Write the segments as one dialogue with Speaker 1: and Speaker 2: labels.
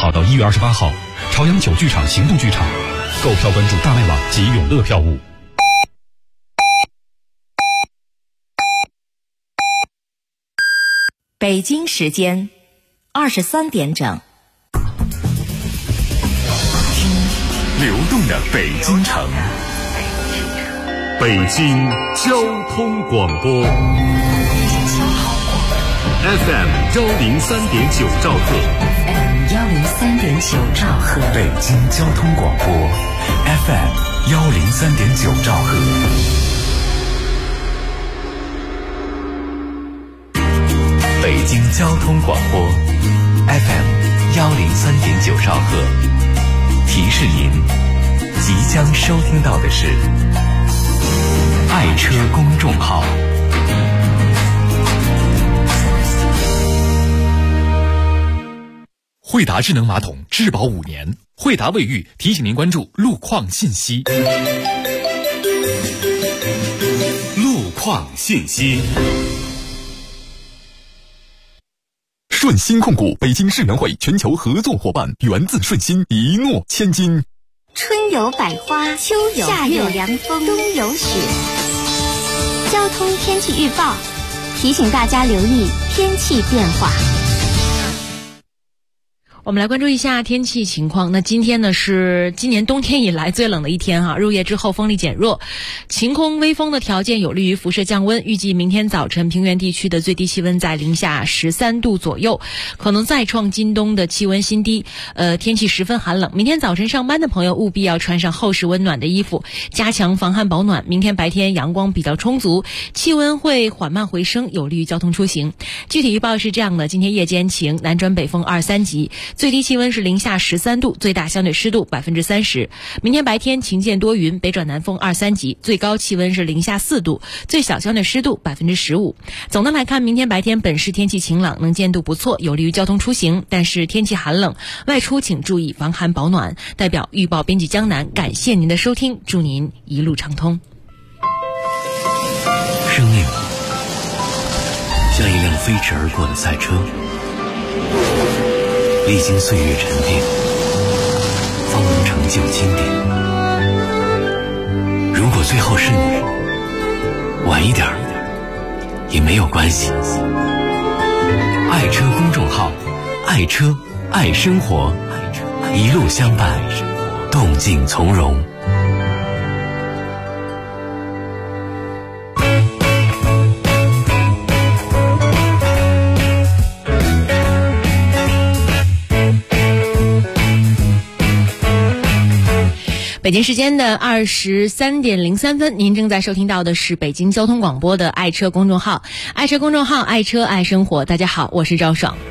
Speaker 1: 号到1月28号，朝阳9剧场行动剧场。购票关注大麦网及永乐票务。
Speaker 2: 北京时间23点整。
Speaker 3: 听流动的北京城，北京交通广播 FM 103.9兆赫
Speaker 2: 103.9兆赫，
Speaker 3: 北京交通广播 FM 103.9兆赫。北京交通广播 FM 103.9兆赫，提示您即将收听到的是爱车公众号。
Speaker 1: 惠达智能马桶质保5年，惠达卫浴提醒您关注路况信息。
Speaker 3: 路况信息。
Speaker 4: 顺鑫控股北京世园会全球合作伙伴，源自顺鑫，一诺千金。
Speaker 5: 春有百花，秋有夏有凉风，冬有雪。交通天气预报提醒大家留意天气变化。
Speaker 6: 我们来关注一下天气情况。那今天呢是今年冬天以来最冷的一天入夜之后风力减弱，晴空微风的条件有利于辐射降温。预计明天早晨平原地区的最低气温在零下13度左右，可能再创今冬的气温新低。天气十分寒冷。明天早晨上班的朋友务必要穿上厚实温暖的衣服，加强防寒保暖。明天白天阳光比较充足，气温会缓慢回升，有利于交通出行。具体预报是这样的：今天夜间晴，南转北风2、3级，最低气温是零下13度，最大相对湿度30%。明天白天晴间多云，北转南风2、3级，最高气温是零下4度，最小相对湿度15%。总的来看，明天白天本市天气晴朗，能见度不错，有利于交通出行。但是天气寒冷，外出请注意防寒保暖。代表预报编辑江南，感谢您的收听，祝您一路畅通。
Speaker 3: 生命像一辆飞驰而过的赛车，历经岁月沉淀，方能成就经典。如果最后是你，晚一点也没有关系。爱车公众号，爱车爱生活，一路相伴，动静从容。
Speaker 6: 北京时间的23点03分，您正在收听到的是北京交通广播的爱车公众号，爱车公众号，爱车爱生活。大家好，我是赵爽。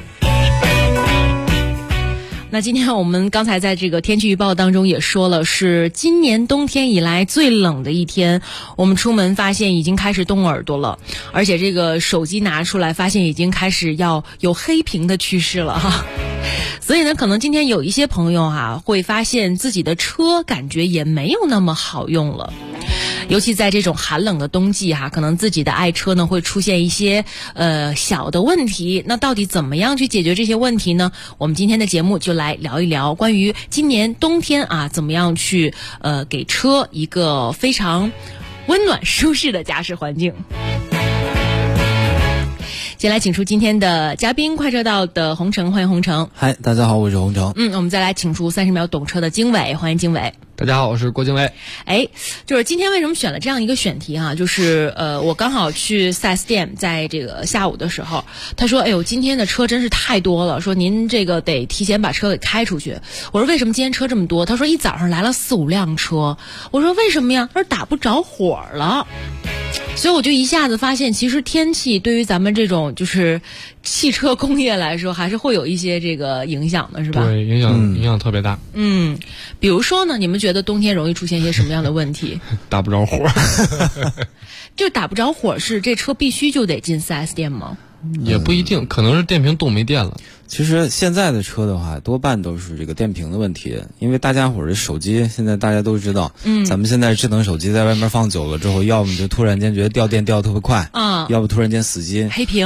Speaker 6: 那今天我们刚才在这个天气预报当中也说了，是今年冬天以来最冷的一天。我们出门发现已经开始冻耳朵了，而且这个手机拿出来发现已经开始要有黑屏的趋势了哈。所以呢，可能今天有一些朋友会发现自己的车感觉也没有那么好用了。尤其在这种寒冷的冬季可能自己的爱车呢会出现一些小的问题。那到底怎么样去解决这些问题呢？我们今天的节目就来聊一聊关于今年冬天怎么样去给车一个非常温暖舒适的驾驶环境。先来请出今天的嘉宾，快车道的洪城，欢迎洪城。
Speaker 7: 嗨，大家好，我是洪城。
Speaker 6: 我们再来请出30秒懂车的经纬，欢迎经纬。
Speaker 8: 大家好，我是郭经纬。
Speaker 6: 就是今天为什么选了这样一个选题就是我刚好去 4S 店，在这个下午的时候，他说今天的车真是太多了，说您这个得提前把车给开出去。我说为什么今天车这么多？他说一早上来了4、5辆车。我说为什么呀？他说打不着火了。所以我就一下子发现，其实天气对于咱们这种就是汽车工业来说，还是会有一些这个影响的，是吧？
Speaker 8: 对，影响特别大。
Speaker 6: 比如说呢，你们觉得冬天容易出现一些什么样的问题？
Speaker 8: 打不着火。
Speaker 6: 就打不着火是这车必须就得进 4S 店吗？
Speaker 8: 也不一定，可能是电瓶冻没电了。
Speaker 7: 其实现在的车的话，多半都是这个电瓶的问题，因为大家伙儿的手机现在大家都知道，咱们现在智能手机在外面放久了之后，要么就突然间觉得掉电掉得特别快，要不突然间死机，
Speaker 6: 黑屏。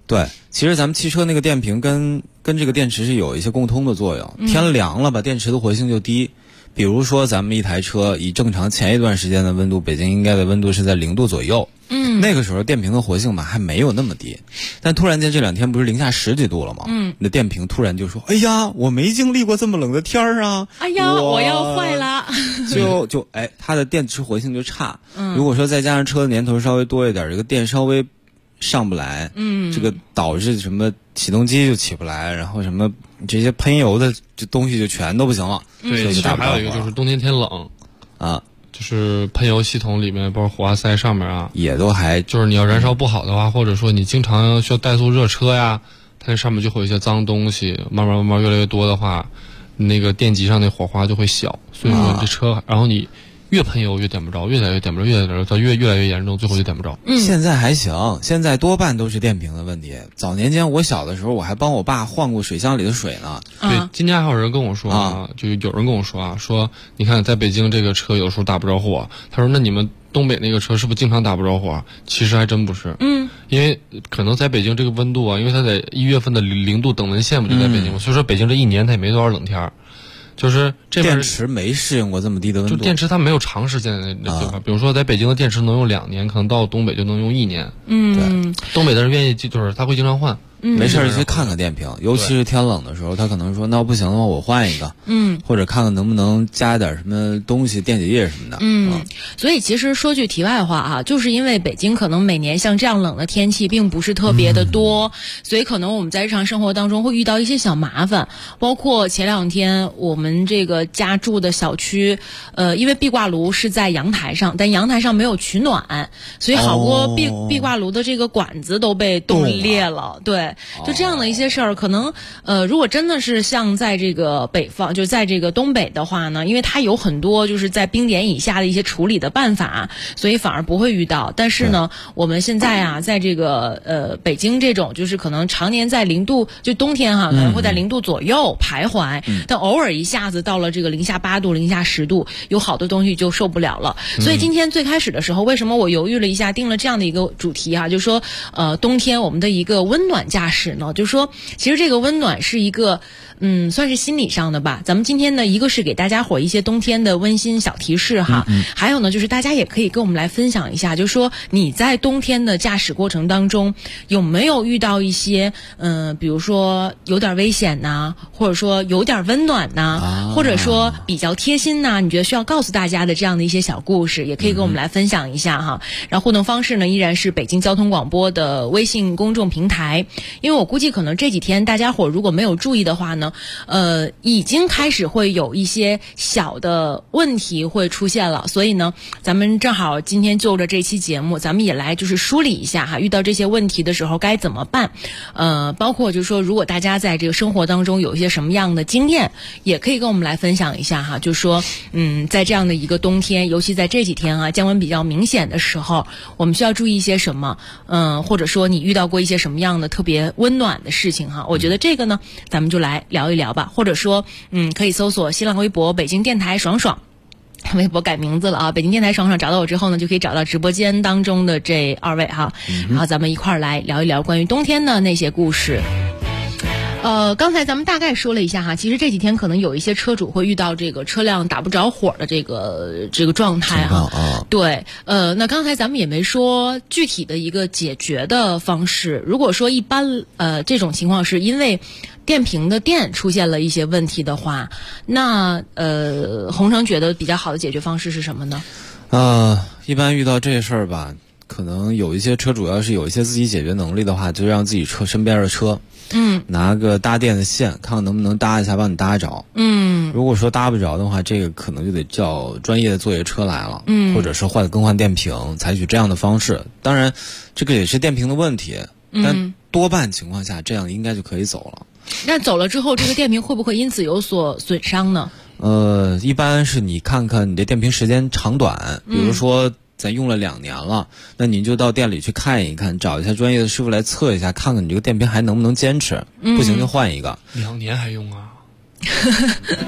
Speaker 7: 对，其实咱们汽车那个电瓶跟这个电池是有一些共通的作用。天凉了吧，电池的活性就低。比如说咱们一台车以正常前一段时间的温度，北京应该的温度是在0度左右。那个时候电瓶的活性吧还没有那么低，但突然间这2天不是零下10几度了吗？你的电瓶突然就说：“哎呀，我没经历过这么冷的天儿啊！
Speaker 6: 哎呀，我要坏了。”
Speaker 7: 它的电池活性就差。如果说再加上车的年头稍微多一点，这个电稍微上不来，这个导致什么启动机就起不来，然后什么这些喷油的这东西就全都不行了。
Speaker 8: 对，其实还有一个就是冬天天冷
Speaker 7: 啊，
Speaker 8: 就是喷油系统里面包括火花塞上面啊，
Speaker 7: 也都还
Speaker 8: 就是你要燃烧不好的话，或者说你经常需要怠速热车呀，它这上面就会有一些脏东西，慢慢越来越多的话，那个电极上那火花就会小，所以说这车，然后你越喷油越点不着，越来越点不着，越来越严重，最后就点不着。
Speaker 7: 现在还行，现在多半都是电瓶的问题。早年间我小的时候，我还帮我爸换过水箱里的水呢。
Speaker 8: 对，今天还有人跟我说啊，就有人跟我说啊，说你看在北京这个车有时候打不着火，他说那你们东北那个车是不是经常打不着火？其实还真不是。因为可能在北京这个温度啊，因为它在1月份的0度等温线不就在北京吗？所以说北京这一年它也没多少冷天儿。就是这边
Speaker 7: 电池没适应过这么低的温度，
Speaker 8: 就电池它没有长时间的对吧？比如说在北京的电池能用2年，可能到东北就能用1年。对，东北的人愿意就是他会经常换。
Speaker 7: 没事去看看电瓶，尤其是天冷的时候，他可能说那不行的话我换一个，或者看看能不能加点什么东西，电解液什么的。
Speaker 6: 所以其实说句题外话啊，就是因为北京可能每年像这样冷的天气并不是特别的多，所以可能我们在日常生活当中会遇到一些小麻烦，包括前2天我们这个家住的小区，因为壁挂炉是在阳台上，但阳台上没有取暖，所以好多壁挂炉的这个管子都被冻裂了。对。就这样的一些事儿，可能如果真的是像在这个北方，就在这个东北的话呢，因为它有很多就是在冰点以下的一些处理的办法，所以反而不会遇到。但是呢，我们现在啊，在这个北京这种就是可能常年在0度，就冬天可能会在0度左右徘徊，但偶尔一下子到了这个零下8度、零下10度，有好多东西就受不了了。所以今天最开始的时候，为什么我犹豫了一下，定了这样的一个主题啊，就是说冬天我们的一个温暖驾驶呢，就是说其实这个温暖是一个算是心理上的吧。咱们今天呢，一个是给大家伙一些冬天的温馨小提示哈，还有呢就是大家也可以跟我们来分享一下，就是说你在冬天的驾驶过程当中有没有遇到一些比如说有点危险呐，或者说有点温暖呐，或者说比较贴心呐，你觉得需要告诉大家的这样的一些小故事，也可以跟我们来分享一下哈。然后互动方式呢依然是北京交通广播的微信公众平台，因为我估计可能这几天大家伙如果没有注意的话呢，已经开始会有一些小的问题会出现了，所以呢，咱们正好今天就着这期节目，咱们也来就是梳理一下哈，遇到这些问题的时候该怎么办？包括就是说，如果大家在这个生活当中有一些什么样的经验，也可以跟我们来分享一下哈。就是说，在这样的一个冬天，尤其在这几天啊，降温比较明显的时候，我们需要注意一些什么？或者说你遇到过一些什么样的特别温暖的事情哈？我觉得这个呢，咱们就来聊一聊吧。或者说，可以搜索新浪微博北京电台爽爽。微博改名字了啊！北京电台爽爽找到我之后呢，就可以找到直播间当中的这2位哈，然后咱们一块儿来聊一聊关于冬天的那些故事。刚才咱们大概说了一下哈，其实这几天可能有一些车主会遇到这个车辆打不着火的这个状态哈。对，那刚才咱们也没说具体的一个解决的方式。如果说一般这种情况是因为电瓶的电出现了一些问题的话，那洪成觉得比较好的解决方式是什么呢？
Speaker 7: 一般遇到这事儿吧，可能有一些车主要是有一些自己解决能力的话，就让自己身边的车拿个搭电的线，看看能不能搭一下，帮你搭着。如果说搭不着的话，这个可能就得叫专业的作业车来了，或者是更换电瓶，采取这样的方式。当然，这个也是电瓶的问题，但多半情况下这样应该就可以走了。
Speaker 6: 那走了之后，这个电瓶会不会因此有所损伤呢？
Speaker 7: 一般是你看看你的电瓶时间长短，比如说咱用了2年了，那您就到店里去看一看，找一下专业的师傅来测一下，看看你这个电瓶还能不能坚持，不行就换一个。
Speaker 8: 2年还用啊？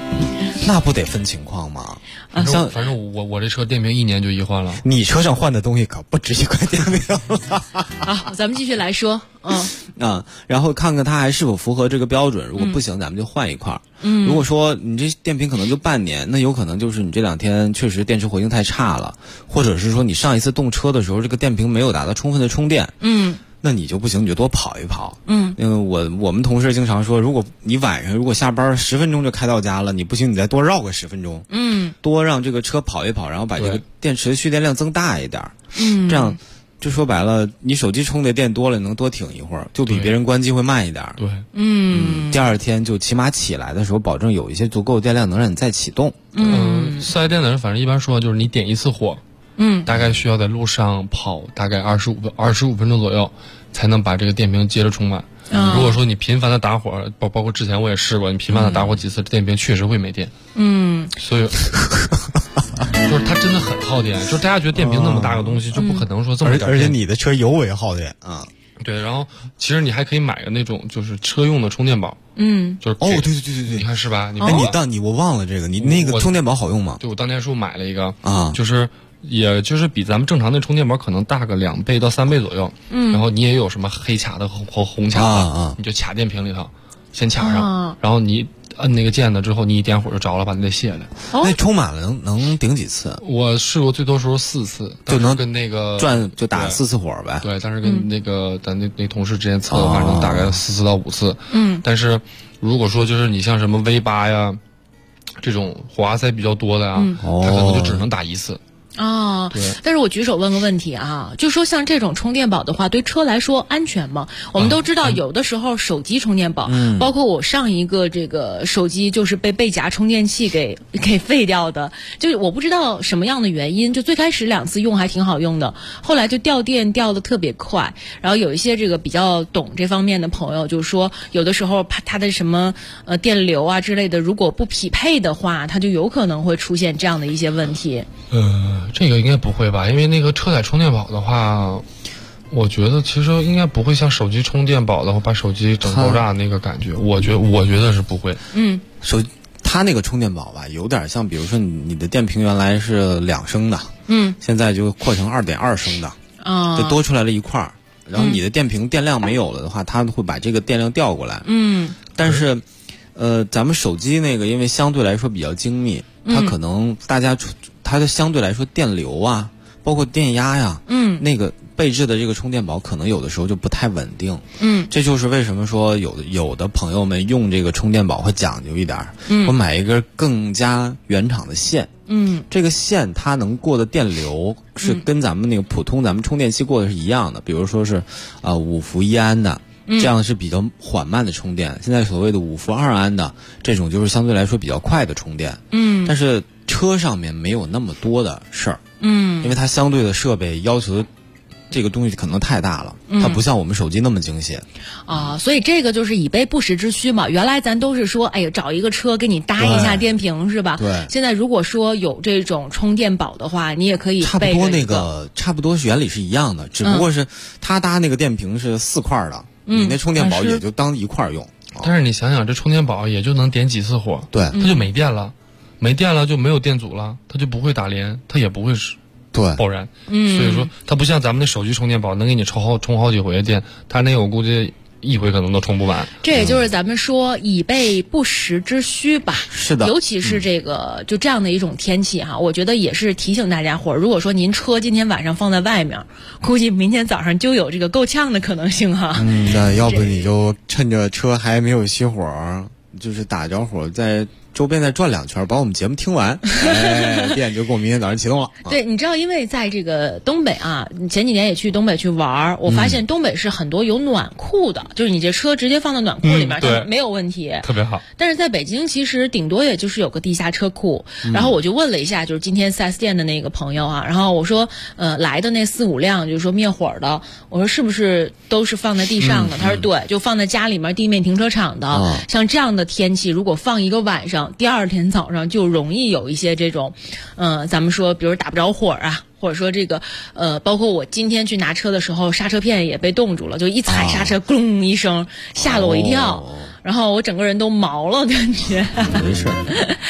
Speaker 7: 那不得分情况吗？
Speaker 8: 反正我这车电瓶1年就一换了。
Speaker 7: 你车上换的东西可不值1块电瓶了。
Speaker 6: 好，咱们继续来说。
Speaker 7: 然后看看它还是否符合这个标准，如果不行，咱们就换一块。如果说你这电瓶可能就半年，那有可能就是你这2天确实电池活性太差了，或者是说你上一次动车的时候，这个电瓶没有达到充分的充电。那你就不行，你就多跑一跑。因为我们同事经常说，如果你晚上如果下班10分钟就开到家了，你不行，你再多绕个10分钟。多让这个车跑一跑，然后把这个电池的蓄电量增大一点。这样就说白了，你手机充的电多了，能多挺一会儿，就比别人关机会慢一点。
Speaker 8: 对，
Speaker 7: 第二天就起码起来的时候，保证有一些足够的电量能让你再启动。
Speaker 8: 四 S 店的人反正一般说就是你点一次火。大概需要在路上跑大概25分钟左右，才能把这个电瓶接着充满。如果说你频繁的打火，包括之前我也试过，你频繁的打火几次，电瓶确实会没电。所以就是它真的很耗电，就是大家觉得电瓶那么大个东西，就不可能说这么点。
Speaker 7: 而且你的车尤为耗电啊。
Speaker 8: 对，然后其实你还可以买个那种就是车用的充电宝。就是
Speaker 7: 对，
Speaker 8: 你看是吧？
Speaker 7: 我忘了这个，你那个充电宝好用吗？
Speaker 8: 对，我当年是我买了一个也就是比咱们正常的充电宝可能大个2倍到3倍左右。然后你也有什么黑卡的和红卡的，你就卡电瓶里头，先卡上，然后你摁那个键的之后，你一点火就着了，把那卸了。
Speaker 7: 那充满了能顶几次？
Speaker 8: 我试过最多时候4次，
Speaker 7: 就能
Speaker 8: 跟那个
Speaker 7: 转就打4次火呗。
Speaker 8: 对，但是跟那个咱那同事之间测的话，能大概4次到5次。但是如果说就是你像什么 V8呀这种火花塞比较多的呀，它可能就只能打1次。
Speaker 6: 但是我举手问个问题啊，就说像这种充电宝的话，对车来说安全吗？我们都知道，有的时候手机充电宝，包括我上一个这个手机就是被背夹充电器给废掉的，就是我不知道什么样的原因，就最开始2次用还挺好用的，后来就掉电掉的特别快，然后有一些这个比较懂这方面的朋友就说，有的时候它的什么电流啊之类的，如果不匹配的话，它就有可能会出现这样的一些问题。
Speaker 8: 这个应该不会吧？因为那个车载充电宝的话，我觉得其实应该不会像手机充电宝的话把手机整爆炸那个感觉。我觉得是不会。
Speaker 7: 它那个充电宝吧，有点像，比如说你的电瓶原来是2升的，现在就扩成2.2升的，就多出来了一块儿。然后你的电瓶电量没有了的话，它会把这个电量调过来。但是，咱们手机那个因为相对来说比较精密，它可能它的相对来说电流啊，包括电压呀，那个备置的这个充电宝可能有的时候就不太稳定。这就是为什么说有的朋友们用这个充电宝会讲究一点，我买一根更加原厂的线。这个线它能过的电流是跟咱们那个咱们充电器过的是一样的，比如说是5伏1安的。这样是比较缓慢的充电。现在所谓的5伏2安的这种就是相对来说比较快的充电。但是车上面没有那么多的事儿。因为它相对的设备要求这个东西可能太大了，它不像我们手机那么精细
Speaker 6: 所以这个就是以备不时之需嘛。原来咱都是说，哎呀，找一个车给你搭一下电瓶是吧？
Speaker 7: 对。
Speaker 6: 现在如果说有这种充电宝的话，你也可以备
Speaker 7: 差不多原理是一样的，只不过是它搭那个电瓶是4块的。你那充电宝也就当一块用。
Speaker 8: 但是你想想，这充电宝也就能点几次火，
Speaker 7: 对，
Speaker 8: 它就没电了，没电了就没有电阻了，它就不会打连，它也不会爆燃。所以说它不像咱们的手机充电宝能给你充好几回的电，它那我估计一回可能都充不完。
Speaker 6: 这也就是咱们说以备不时之需吧。
Speaker 7: 是的。
Speaker 6: 尤其是这个就这样的一种天气哈，我觉得也是提醒大家伙儿，如果说您车今天晚上放在外面，估计明天早上就有这个够呛的可能性哈。
Speaker 7: 那要不你就趁着车还没有熄火，就是打着火在周边再转2圈，把我们节目听完，电就够明天早上启动了。
Speaker 6: 对，你知道，因为在这个东北啊，前几年也去东北去玩，我发现东北是很多有暖库的，就是你这车直接放到暖库里面，它没有问题，
Speaker 8: 特别好。
Speaker 6: 但是在北京，其实顶多也就是有个地下车库。然后我就问了一下，就是今天4S店的那个朋友啊，然后我说，来的那4、5辆，就是说灭火的，我说是不是都是放在地上的？他说对，就放在家里面地面停车场的。像这样的天气，如果放一个晚上，第二天早上就容易有一些这种，咱们说，比如打不着火啊，或者说这个，包括我今天去拿车的时候，刹车片也被冻住了，就一踩刹车，咣一声，吓了我一跳，然后我整个人都毛了，感觉。
Speaker 7: 没事。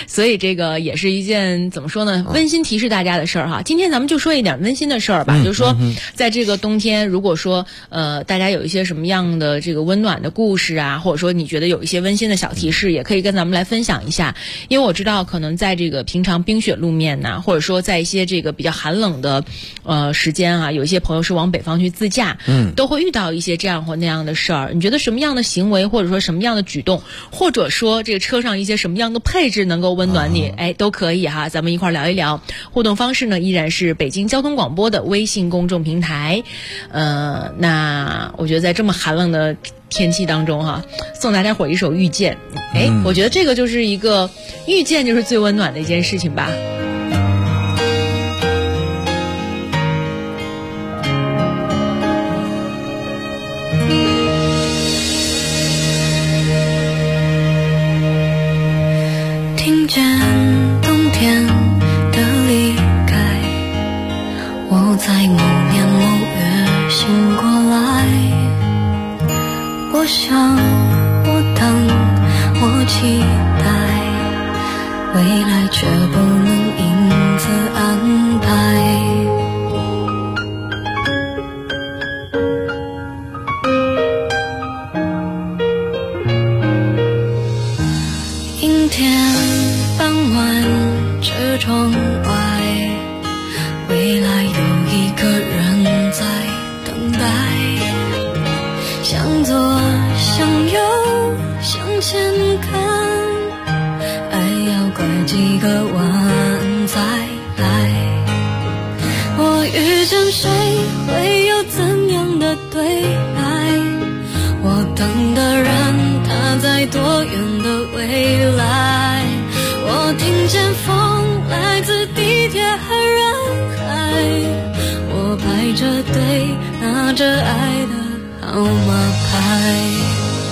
Speaker 6: 所以这个也是一件怎么说呢，温馨提示大家的事儿哈。今天咱们就说一点温馨的事儿吧，就是说在这个冬天，如果说大家有一些什么样的这个温暖的故事啊，或者说你觉得有一些温馨的小提示，也可以跟咱们来分享一下。因为我知道可能在这个平常冰雪路面呐，或者说在一些这个比较寒冷的时间啊，有一些朋友是往北方去自驾，都会遇到一些这样或那样的事儿。你觉得什么样的行为，或者说什么样的举动，或者说这个车上一些什么样的配置能够温暖你，都可以哈，咱们一块儿聊一聊。互动方式呢依然是北京交通广播的微信公众平台。那我觉得在这么寒冷的天气当中哈，送大家伙一首《遇见》。我觉得这个就是一个遇见，就是最温暖的一件事情吧。
Speaker 9: 听见冬天的离开，我在某年某月醒过来。我想，我等，我期待，未来却不能因此安排。阴天傍晚，车窗外，未来有一个人在等待。向左向右向前看，爱要拐几个弯才来。我遇见谁会有怎样的对白，我等的人他在多远的未来。我听见风来自地铁和人海，我排着队拿着爱的号码牌。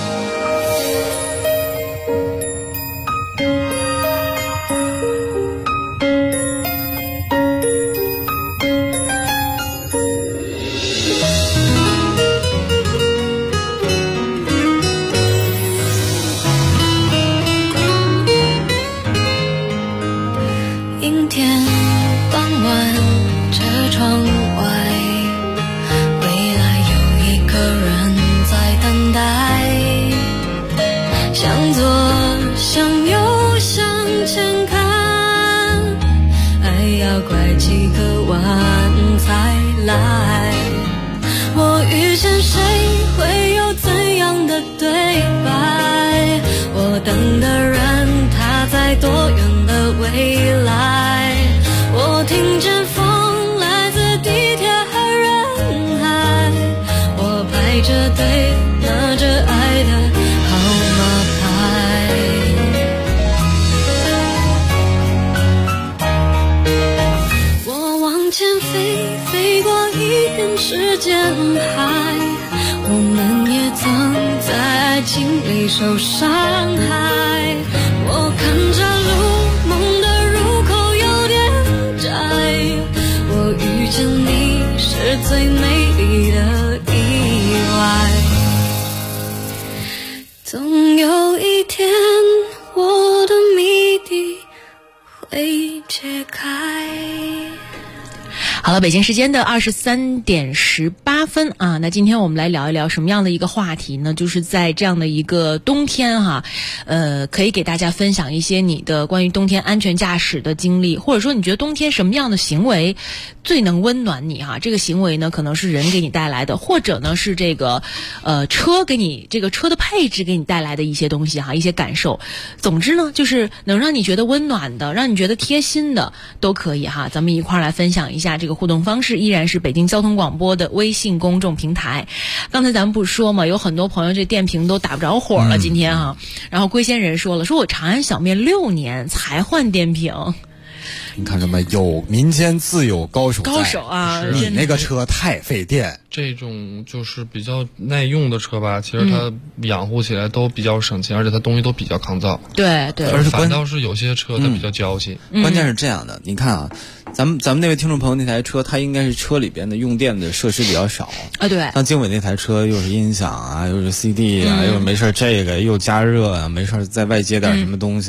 Speaker 9: 阴天傍晚，车窗外，未来有一个人在等待。向左向右向前看，爱要拐几个弯才来。我遇见谁会有怎样的对白，我等的人他在多远的未来。我听见风来自地铁和人海，我排着队拿着爱的号码牌。我往前飞，飞过一片时间海，我们也曾在爱情里受伤害。我看着路，梦的入口有点窄，我遇见你是最美丽的意外。总有一天，我的谜底会解开。
Speaker 6: 好了，北京时间的23点18分啊，那今天我们来聊一聊什么样的一个话题呢？就是在这样的一个冬天哈，可以给大家分享一些你的关于冬天安全驾驶的经历，或者说你觉得冬天什么样的行为最能温暖你哈？这个行为呢，可能是人给你带来的，或者呢是这个车给你这个车的配置给你带来的一些东西哈，一些感受。总之呢，就是能让你觉得温暖的，让你觉得贴心的都可以哈。咱们一块儿来分享一下这个互动方式，依然是北京交通广播的微信公众平台。刚才咱们不是说嘛，有很多朋友这电瓶都打不着火了，今天哈。然后龟仙人说了，说我长安小面6年才换电瓶。
Speaker 10: 你看什么有民间自有高手在，
Speaker 6: 高手啊！
Speaker 10: 你那个车太费电。
Speaker 8: 这种就是比较耐用的车吧，其实它养护起来都比较省钱，而且它东西都比较抗造。
Speaker 6: 对对，
Speaker 8: 而且反倒是有些车它比较娇气。
Speaker 7: 关键是这样的，你看啊，咱们那位听众朋友那台车，它应该是车里边的用电的设施比较少
Speaker 6: 啊。对，
Speaker 7: 像经纬那台车又是音响啊，又是 CD 啊，又没事这个又加热啊，没事再外接点什么东西。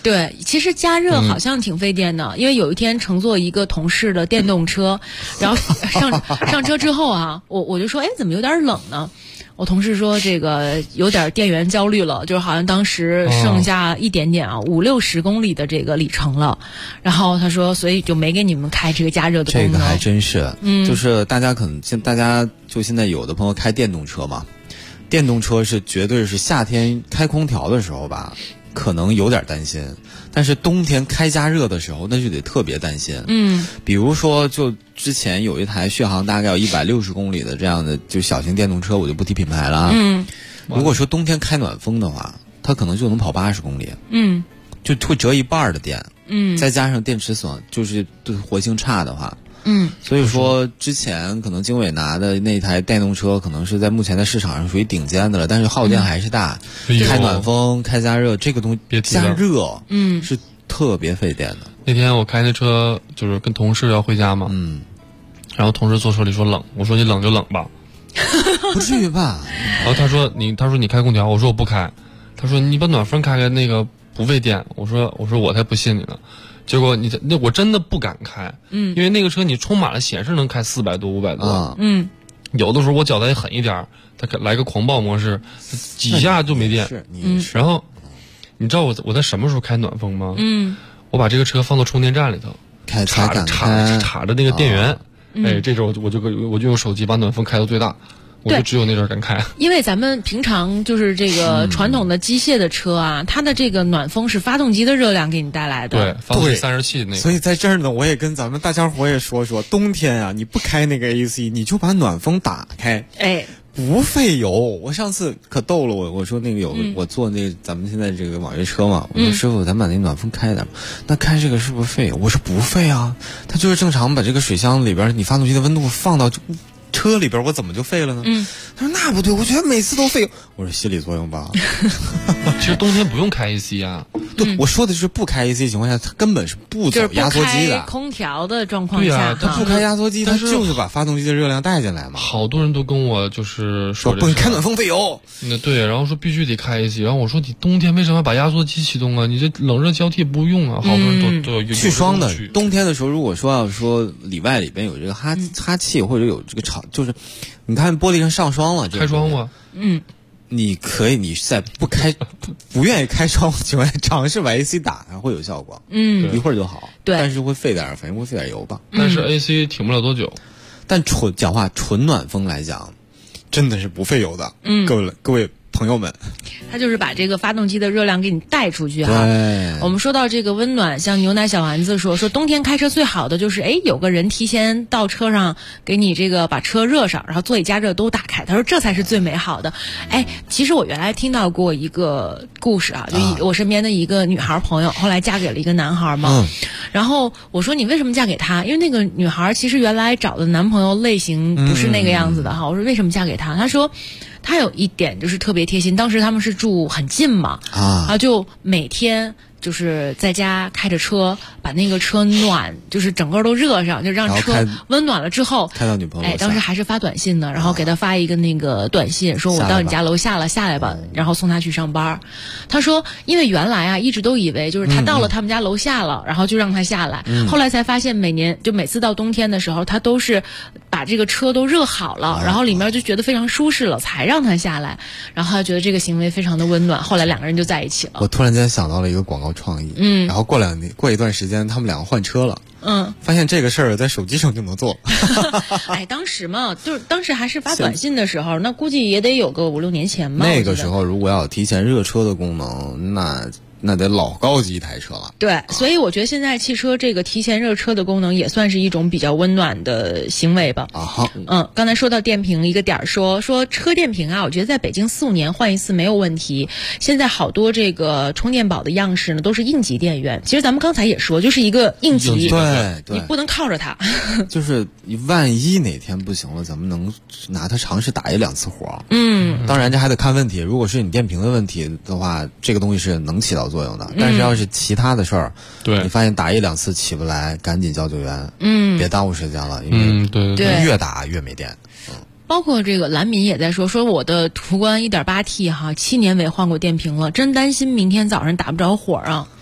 Speaker 6: 对，其实加热好像挺费电的，因为有一天乘坐一个同事的电动车，然后上车之后啊，我就说，哎，怎么有点冷呢？我同事说这个有点电源焦虑了，就是好像当时剩下一点点啊，50-60公里的这个里程了。然后他说，所以就没给你们开这个加热的功能。
Speaker 7: 这个还真是，就是大家现在有的朋友开电动车嘛，电动车是绝对是夏天开空调的时候吧，可能有点担心，但是冬天开加热的时候，那就得特别担心。比如说，就之前有一台续航大概有160公里的这样的就小型电动车，我就不提品牌了。如果说冬天开暖风的话，它可能就能跑80公里。就会折一半的电。再加上电池就是对活性差的话。所以说之前可能经纬拿的那台电动车可能是在目前在市场上属于顶尖的了，但是耗电还是大。开暖风、开加热这个东西，加热是特别费电的。
Speaker 8: 那天我开那车就是跟同事要回家嘛，然后同事坐车里说冷，我说你冷就冷吧，
Speaker 7: 不至于吧？
Speaker 8: 然后他说你开空调，我说我不开，他说你把暖风开开那个不费电，我说我才不信你呢。结果我真的不敢开，因为那个车你充满了显示能开400多500多，有的时候我脚再狠一点，它来个狂暴模式，几下就没电。然后你知道我在什么时候开暖风吗？我把这个车放到充电站里头，插着那个电源，这时候我就用手机把暖风开到最大。我就只有那阵敢开，
Speaker 6: 因为咱们平常就是这个传统的机械的车啊，它的这个暖风是发动机的热量给你带来的，
Speaker 8: 对，发动机散热器那个。
Speaker 10: 所以在这儿呢，我也跟咱们大家伙也说，冬天啊，你不开那个 AC， 你就把暖风打开，不费油。我上次可逗了我说那个我坐那个咱们现在这个网约车嘛，我说师傅，咱把那暖风开点，那开这个是不是费油？我说不费啊，它就是正常把这个水箱里边你发动机的温度放到车里边，我怎么就废了呢？他说那不对，我觉得每次都废。我说心理作用吧。
Speaker 8: 其实冬天不用开 AC 啊。
Speaker 7: 对，我说的是不开 AC 情况下，它根本是不走压缩机的。
Speaker 6: 就是不开空调的状况下，
Speaker 7: 它不开压缩机，它就是把发动机的热量带进来嘛。
Speaker 8: 好多人都跟我就是说
Speaker 7: 不，你开暖风费油。
Speaker 8: 对，然后说必须得开 AC， 然后我说你冬天为什么要把压缩机启动啊？你这冷热交替不用啊。好多人都有
Speaker 7: 去霜的。冬天的时候，如果说要说里外里边有这个哈气或者有这个就是你看玻璃上上霜了，
Speaker 8: 开窗户。
Speaker 7: 你可以你在不愿意开窗户情况下尝试把 AC 打开会有效果，一会儿就好。
Speaker 6: 对，
Speaker 7: 但是会费点，反正会费点油吧。
Speaker 8: 但是 AC 挺不了多久。
Speaker 7: 但纯暖风来讲，真的是不费油的。各位朋友们，
Speaker 6: 它就是把这个发动机的热量给你带出去哈。我们说到这个温暖，像牛奶小丸子说冬天开车最好的就是有个人提前到车上给你这个把车热上，然后座椅加热都打开，他说这才是最美好的。其实我原来听到过一个故事啊，就我身边的一个女孩朋友后来嫁给了一个男孩嘛，然后我说你为什么嫁给他？因为那个女孩其实原来找的男朋友类型不是那个样子的哈。我说为什么嫁给他？他说他有一点就是特别贴心，当时他们是住很近嘛，就每天就是在家开着车，把那个车暖，就是整个都热上，就让车温暖了之后，
Speaker 7: 开到女朋友。
Speaker 6: 当时还是发短信呢，然后给他发一个那个短信，说我到你家楼下了，下来吧，然后送他去上班。他说，因为原来一直都以为就是他到了他们家楼下了，然后就让他下来，后来才发现每次到冬天的时候，他都是把这个车都热好了，然后里面就觉得非常舒适了，才让他下来，然后他觉得这个行为非常的温暖，后来两个人就在一起了。
Speaker 7: 我突然间想到了一个广告创意，然后过一段时间他们两个换车了，发现这个事儿在手机上就能做。
Speaker 6: 当时嘛，就是当时还是发短信的时候，那估计也得有个5-6年前吧。
Speaker 7: 那个时候如果要有提前热车的功能，那得老高级一台车了。
Speaker 6: 对，所以我觉得现在汽车这个提前热车的功能也算是一种比较温暖的行为吧。刚才说到电瓶一个点儿，说车电瓶啊，我觉得在北京4-5年换一次没有问题。现在好多这个充电宝的样式呢都是应急电源，其实咱们刚才也说，就是一个应急，
Speaker 7: 对，
Speaker 6: 你不能靠着它。
Speaker 7: 就是你万一哪天不行了，咱们能拿它尝试打1-2次活。当然这还得看问题，如果是你电瓶的问题的话，这个东西是能起到作用的。但是要是其他的事儿，你发现打1-2次起不来，赶紧叫救援，别耽误时间了，因为越打越没电。
Speaker 6: 包括这个蓝民也在说我的途观 1.8T 7年没换过电瓶了，真担心明天早上打不着火啊。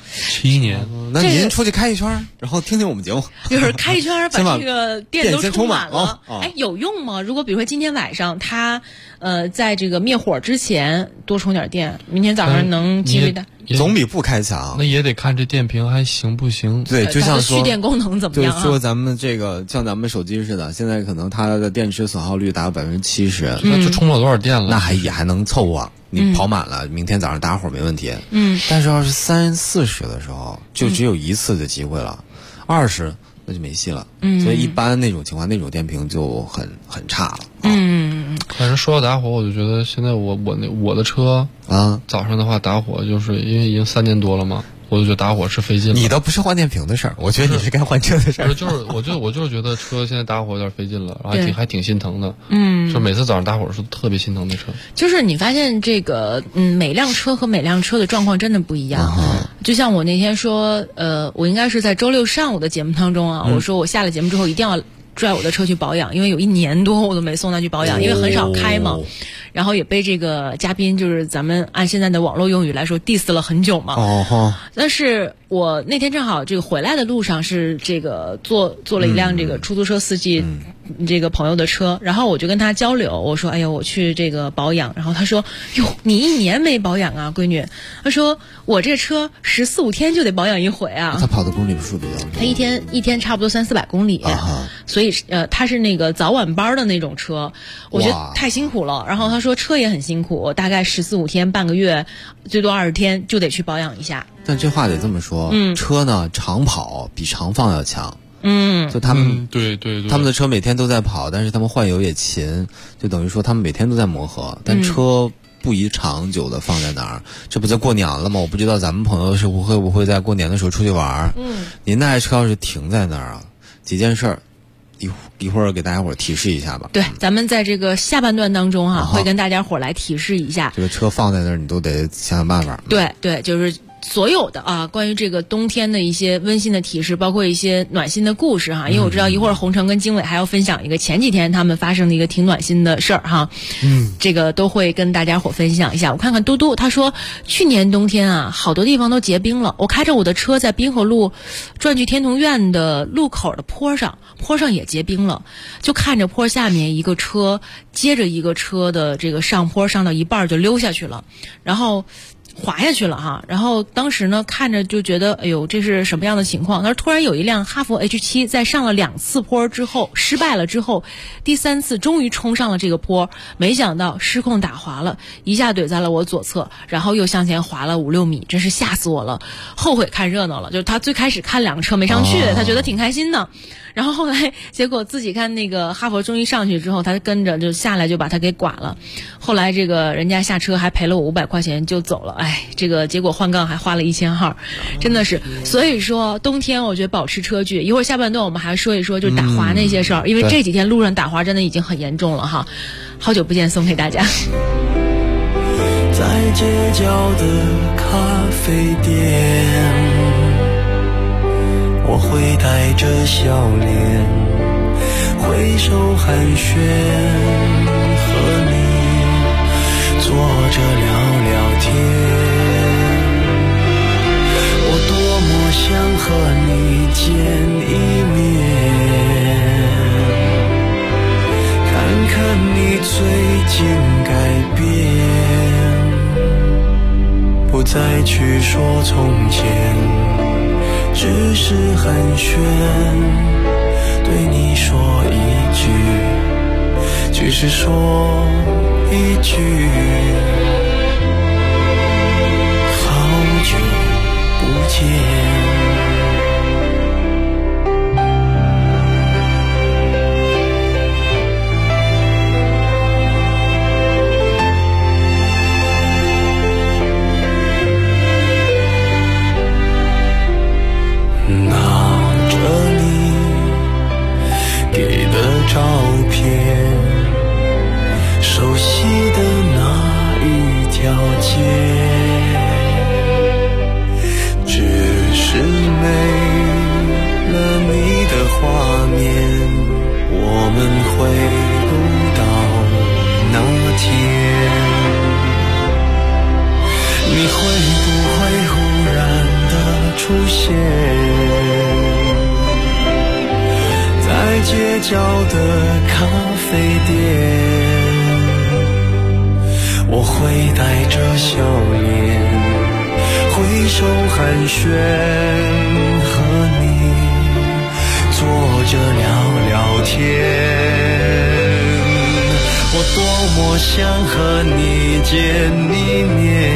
Speaker 8: 7年。
Speaker 10: 那您出去开一圈，然后听听我们节目，
Speaker 6: 就是开一圈把这个电都充满
Speaker 10: 了。
Speaker 6: 哎，有用吗？如果比如说今天晚上它在这个灭火之前多充点电，明天早上能继续的。
Speaker 10: 总比不开强。
Speaker 8: 那也得看这电瓶还行不行。
Speaker 10: 对，就像说
Speaker 6: 蓄电功能怎么样啊？
Speaker 10: 就说咱们这个像咱们手机似的，现在可能它的电池损耗率达到70%，
Speaker 8: 那就充了多少电了？
Speaker 10: 那也还能凑合。你跑满了，明天早上打火没问题。但是要是30、40的时候，就只有一次的机会了，20那就没戏了。所以一般那种情况，那种电瓶就很差了。
Speaker 8: 反正说到打火，我就觉得现在我的车啊，早上的话打火，就是因为已经3年多了嘛。我就觉得打火是费劲了。
Speaker 10: 你倒不是换电瓶的事儿，我觉得你是该换车的事儿。
Speaker 8: 我就是觉得车现在打火有点费劲了，然后还挺心疼的。就每次早上打火的时候特别心疼那车。
Speaker 6: 就是你发现这个每辆车和每辆车的状况真的不一样。就像我那天说，我应该是在周6上午的节目当中啊，我说我下了节目之后一定要拽我的车去保养，因为有1年多我都没送他去保养，因为很少开嘛。然后也被这个嘉宾，就是咱们按现在的网络用语来说 diss 了很久嘛。但是我那天正好这个回来的路上是这个坐了一辆这个出租车司机这个朋友的车，然后我就跟他交流，我说哎呀我去这个保养，然后他说哟你1年没保养啊闺女，他说我这车14、15天就得保养一回啊。
Speaker 10: 他跑的公里数比较多，
Speaker 6: 他一天差不多300-400公里，所以他是那个早晚班的那种车，我觉得太辛苦了。然后他说车也很辛苦，大概14、15天半个月最多20天就得去保养一下。
Speaker 10: 但这话得这么说，车呢长跑比长放要强。就他们
Speaker 8: 对，
Speaker 10: 他们的车每天都在跑，但是他们换油也勤，就等于说他们每天都在磨合。但车不宜长久的放在那儿，这不就过年了吗？我不知道咱们朋友是会不会在过年的时候出去玩。您那车要是停在那儿啊，几件事儿。一会儿给大家伙提示一下吧。
Speaker 6: 对，咱们在这个下半段当中会跟大家伙来提示一下。
Speaker 10: 这个车放在那儿，你都得想想办法。
Speaker 6: 对，就是所有的关于这个冬天的一些温馨的提示，包括一些暖心的故事因为我知道一会儿洪城跟经纬还要分享一个前几天他们发生的一个挺暖心的事儿这个都会跟大家伙分享一下。我看看嘟嘟，他说去年冬天好多地方都结冰了，我开着我的车在滨河路转去天通苑的路口的坡上也结冰了，就看着坡下面一个车接着一个车的这个上坡上到一半就溜下去了，然后滑下去了然后当时呢看着就觉得哎呦这是什么样的情况。但是突然有一辆哈弗 H7 在上了2次坡之后失败了之后，第3次终于冲上了这个坡，没想到失控打滑了，一下怼在了我左侧，然后又向前滑了5-6米，真是吓死我了，后悔看热闹了。就是他最开始看2个车没上去，他觉得挺开心的，然后后来结果自己看那个哈佛终于上去之后，他跟着就下来就把他给剐了，后来这个人家下车还赔了我500块钱就走了。这个结果换杠还花了1000号，真的是。所以说冬天我觉得保持车距，一会儿下半段我们还说一说就是打滑那些事儿，因为这几天路上打滑真的已经很严重了好久不见送给大家。
Speaker 9: 在街角的咖啡店，我会带着笑脸挥手寒暄，和你坐着聊聊天。我多么想和你见一面，看看你最近改变，不再去说从前，只是寒暄，对你说一句，只是说一句，好久不见。照片，熟悉的那一条街，只是没了你的画面，我们回不到那天。你会不会忽然的
Speaker 11: 现，在街角的咖啡店，我会带着笑脸挥手寒暄，和你坐着聊聊天。我多么想和你见一面，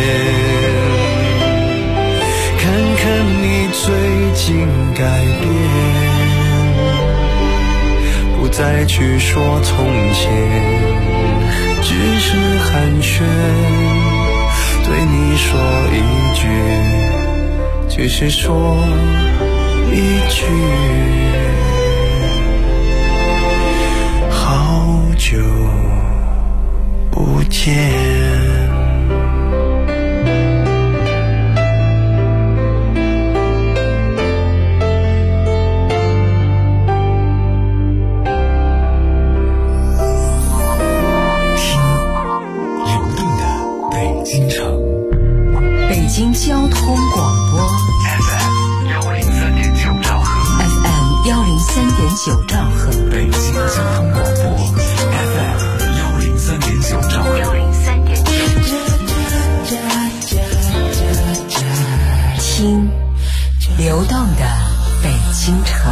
Speaker 11: 看看你最近改变，不再去说从前，只是寒暄，对你说一句，只是说一句，好久不见。
Speaker 2: 北京交通广播
Speaker 4: FM 103.9兆赫
Speaker 2: FM 103.9兆赫，
Speaker 4: 北京交通广播 FM 103.9兆赫
Speaker 2: 听流动的北京城。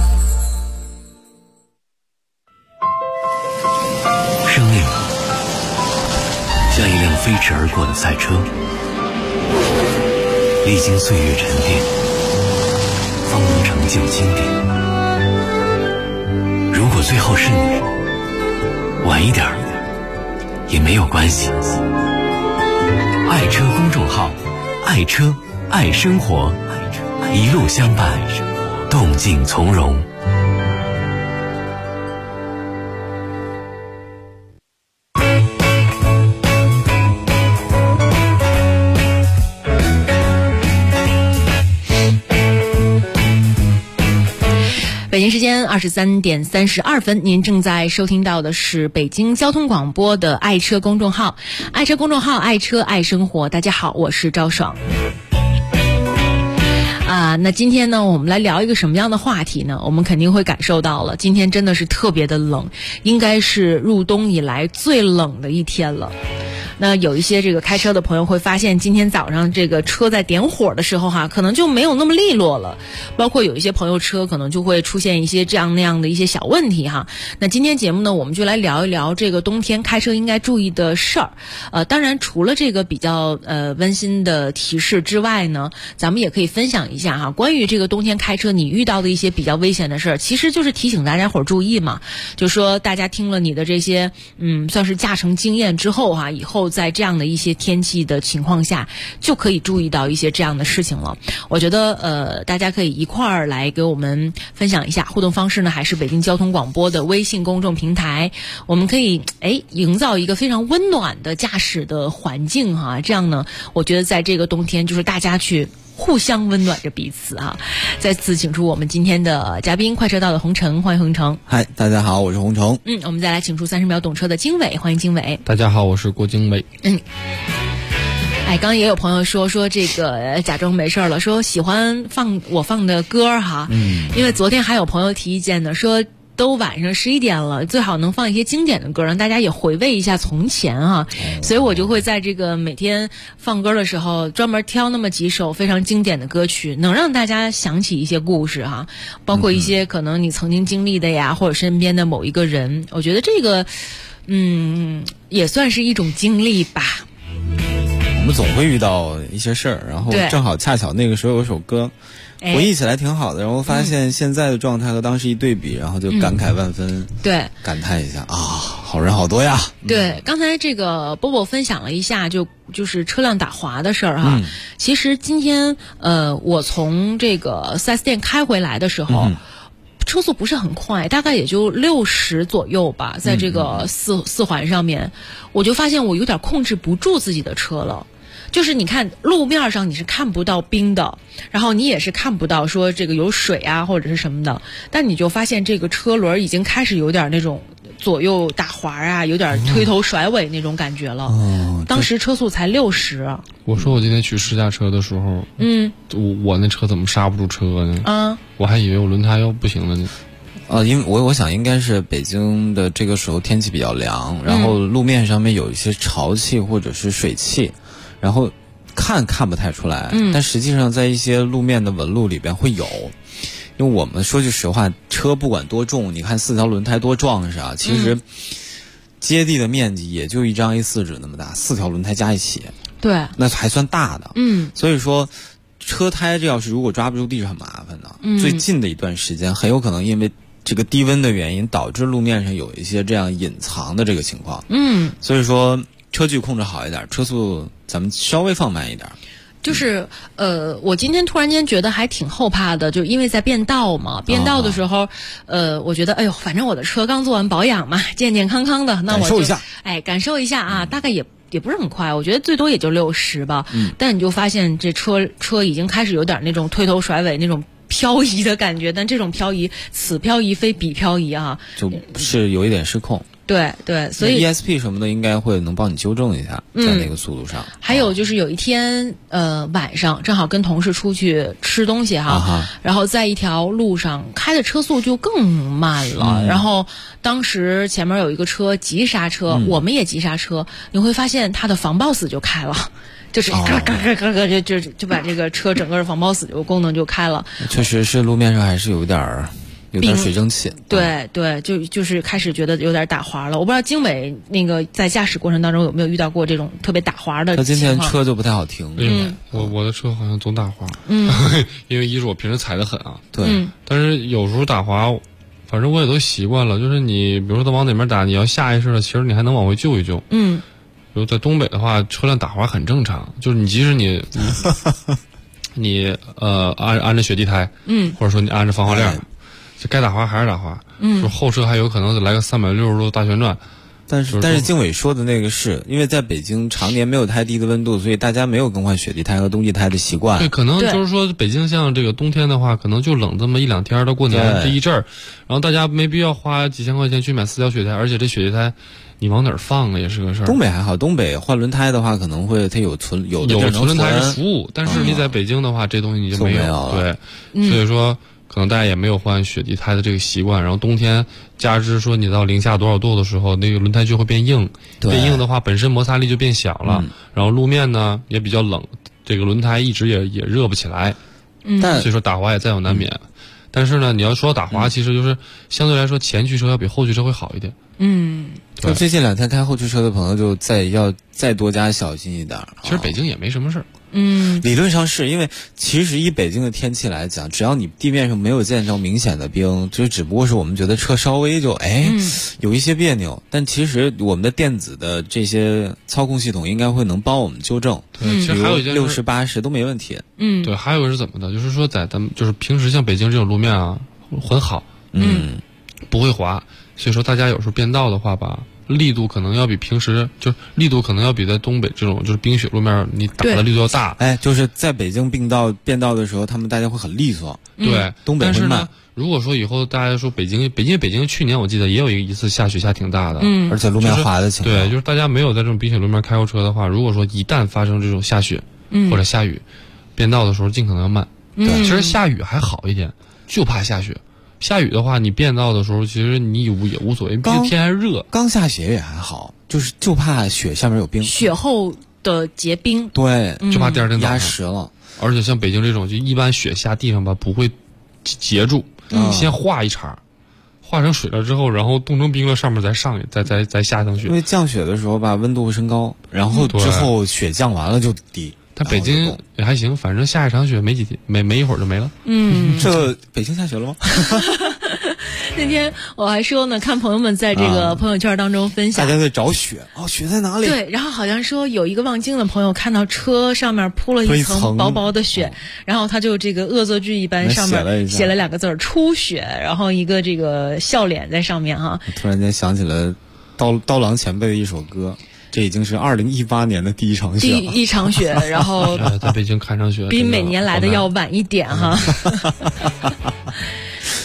Speaker 3: 生命像一辆飞驰而过的赛车，历经岁月沉淀，方能成就经典。如果最后是你，晚一点也没有关系。爱车公众号，爱车爱生活，一路相伴，动静从容。
Speaker 6: 北京时间23:32，您正在收听到的是北京交通广播的爱车公众号，爱车公众号，爱车爱生活。大家好，我是赵爽。那今天呢，我们来聊一个什么样的话题呢？我们肯定会感受到了，今天真的是特别的冷，应该是入冬以来最冷的一天了。那有一些这个开车的朋友会发现，今天早上这个车在点火的时候可能就没有那么利落了，包括有一些朋友车可能就会出现一些这样那样的一些小问题那今天节目呢，我们就来聊一聊这个冬天开车应该注意的事儿。当然除了这个比较温馨的提示之外呢，咱们也可以分享一下关于这个冬天开车你遇到的一些比较危险的事儿，其实就是提醒大家伙儿注意嘛，就说大家听了你的这些算是驾乘经验之后以后在这样的一些天气的情况下，就可以注意到一些这样的事情了。我觉得大家可以一块儿来给我们分享一下，互动方式呢还是北京交通广播的微信公众平台，我们可以营造一个非常温暖的驾驶的环境这样呢，我觉得在这个冬天就是大家去互相温暖着彼此再次请出我们今天的嘉宾，快车道的洪城，欢迎洪城。
Speaker 10: 嗨，大家好，我是洪城。
Speaker 6: 我们再来请出30秒懂车的经纬，欢迎经纬。
Speaker 8: 大家好，我是郭经纬。
Speaker 6: 刚刚也有朋友说这个假装没事了，说喜欢我放的歌因为昨天还有朋友提意见呢，说都晚上11点了，最好能放一些经典的歌，让大家也回味一下从前所以我就会在这个每天放歌的时候专门挑那么几首非常经典的歌曲，能让大家想起一些故事包括一些可能你曾经经历的呀，或者身边的某一个人，我觉得这个也算是一种经历吧。
Speaker 10: 我们总会遇到一些事儿，然后正好恰巧那个时候有首歌回忆起来挺好的，然后发现现在的状态和当时一对比，然后就感慨万分，
Speaker 6: 对，
Speaker 10: 感叹一下好人好多呀。
Speaker 6: 对，刚才这个波波分享了一下就是车辆打滑的事儿其实今天我从这个 4S 店开回来的时候车速不是很快，大概也就60左右吧，在这个四环上面，我就发现我有点控制不住自己的车了。就是你看路面上你是看不到冰的，然后你也是看不到说这个有水或者是什么的，但你就发现这个车轮已经开始有点那种左右打滑啊，有点推头甩尾那种感觉了。当时车速才60。
Speaker 8: 我说我今天取试驾车的时候，我那车怎么刹不住车呢？我还以为我轮胎要不行了呢。
Speaker 7: 因为我想应该是北京的这个时候天气比较凉，然后路面上面有一些潮气或者是水汽，然后看不太出来，但实际上在一些路面的纹路里边会有。因为我们说句实话，车不管多重，你看4条轮胎多壮实啊，其实接地的面积也就一张 A4 纸那么大，4条轮胎加一起，
Speaker 6: 对，
Speaker 7: 那还算大的。所以说车胎这要是如果抓不住地是很麻烦的。最近的一段时间很有可能因为这个低温的原因，导致路面上有一些这样隐藏的这个情况。所以说车距控制好一点，车速咱们稍微放慢一点。
Speaker 6: 就是我今天突然间觉得还挺后怕的，就因为在变道嘛，变道的时候，我觉得哎呦，反正我的车刚做完保养嘛，健健康康的，那我就感受一下啊，大概也不是很快，我觉得最多也就60吧。但你就发现这车已经开始有点那种推头甩尾那种漂移的感觉，但这种漂移此漂移非彼漂移啊，
Speaker 7: 就是有一点失控。
Speaker 6: 对，所以
Speaker 7: ESP 什么的应该会能帮你纠正一下，在那个速度上。
Speaker 6: 还有就是有一天晚上正好跟同事出去吃东西哈，然后在一条路上开的车速就更慢了，然后当时前面有一个车急刹车，我们也急刹车，你会发现它的防抱死就开了。就是嘎就把这个车整个防抱死这个功能就开了。
Speaker 7: 确实是路面上还是有点水蒸气。
Speaker 6: 对，就是开始觉得有点打滑了。我不知道经纬那个在驾驶过程当中有没有遇到过这种特别打滑的情况。
Speaker 7: 他今天车就不太好停。
Speaker 8: 我的车好像总打滑。因为一是我平时踩得很啊。
Speaker 7: 对。
Speaker 8: 但是有时候打滑，反正我也都习惯了。就是你比如说他往哪边打，你要下意识的，其实你还能往回救一救。比如在东北的话，车辆打滑很正常，就是你即使你安着雪地胎，或者说你安着防滑链，就该打滑还是打滑，就后车还有可能来个360度大旋转。
Speaker 7: 但是经纬说的那个是因为在北京常年没有太低的温度，所以大家没有更换雪地胎和冬季胎的习惯。
Speaker 8: 对，可能就是说北京像这个冬天的话，可能就冷这么1-2天到过年这一阵儿，然后大家没必要花几千块钱去买4条雪地胎，而且这雪地胎你往哪儿放了也是个事儿。
Speaker 7: 东北还好，东北换轮胎的话可能会它有存
Speaker 8: 轮胎是服务，但是你在北京的话，这东西你就没有。对，所以说可能大家也没有换雪地胎的这个习惯，然后冬天加之说你到零下多少度的时候，那个轮胎就会变硬，变硬的话本身摩擦力就变小了，然后路面呢也比较冷，这个轮胎一直也热不起来，所以说打滑也在所难免。但是呢，你要说打滑，其实就是相对来说前驱车要比后驱车会好一点。
Speaker 7: 就最近2天开后驱车的朋友就再多加小心一点。
Speaker 8: 其实北京也没什么事儿。
Speaker 7: 理论上是因为其实以北京的天气来讲，只要你地面上没有见着明显的冰，就只不过是我们觉得车稍微就有一些别扭，但其实我们的电子的这些操控系统应该会能帮我们纠正。
Speaker 8: 对，其实还有一件
Speaker 7: 60、80都没问题。
Speaker 8: 对，还有一个是怎么的，就是说在咱们就是平时像北京这种路面啊很好，不会滑，所以说大家有时候变道的话吧，力度可能要比平时力度可能要比在东北这种就是冰雪路面你打的力度要大。
Speaker 7: 就是在北京变道的时候，大家会很利索。
Speaker 8: 对，
Speaker 7: 东北会慢。
Speaker 8: 但是呢，如果说以后大家说北京去年我记得也有一次下雪下挺大的，
Speaker 7: 而且路面滑的情况。
Speaker 8: 对，就是大家没有在这种冰雪路面开过车的话，如果说一旦发生这种下雪或者下雨，变道的时候尽可能要慢。对，其实下雨还好一点，就怕下雪。下雨的话，你变道的时候，其实你也无所谓，毕竟天还热。
Speaker 7: 刚下雪也还好，就怕雪下面有冰，
Speaker 6: 雪后的结冰。
Speaker 7: 对，
Speaker 8: 就怕第二天
Speaker 7: 压实了。
Speaker 8: 而且像北京这种，就一般雪下地上吧，不会结住，先化一茬，化成水了之后，然后冻成冰了，上面再下一层雪。
Speaker 7: 因为降雪的时候吧，温度会升高，然后之后雪降完了就低。
Speaker 8: 但北京也还行，反正下一场雪没一会儿就没了。
Speaker 7: 这北京下雪了吗？
Speaker 6: 那天我还说呢，看朋友们在这个朋友圈当中分享，
Speaker 7: 大家在找雪雪在哪里？
Speaker 6: 对，然后好像说有一个望京的朋友看到车上面铺了一层薄薄的雪，然后他就这个恶作剧一般上面写了2个字初雪，然后一个这个笑脸在上面哈。
Speaker 7: 突然间想起了刀郎前辈的一首歌。这已经是2018年的第一场雪，
Speaker 6: 然后
Speaker 8: 在北京看场雪，
Speaker 6: 比每年来的要晚一点哈。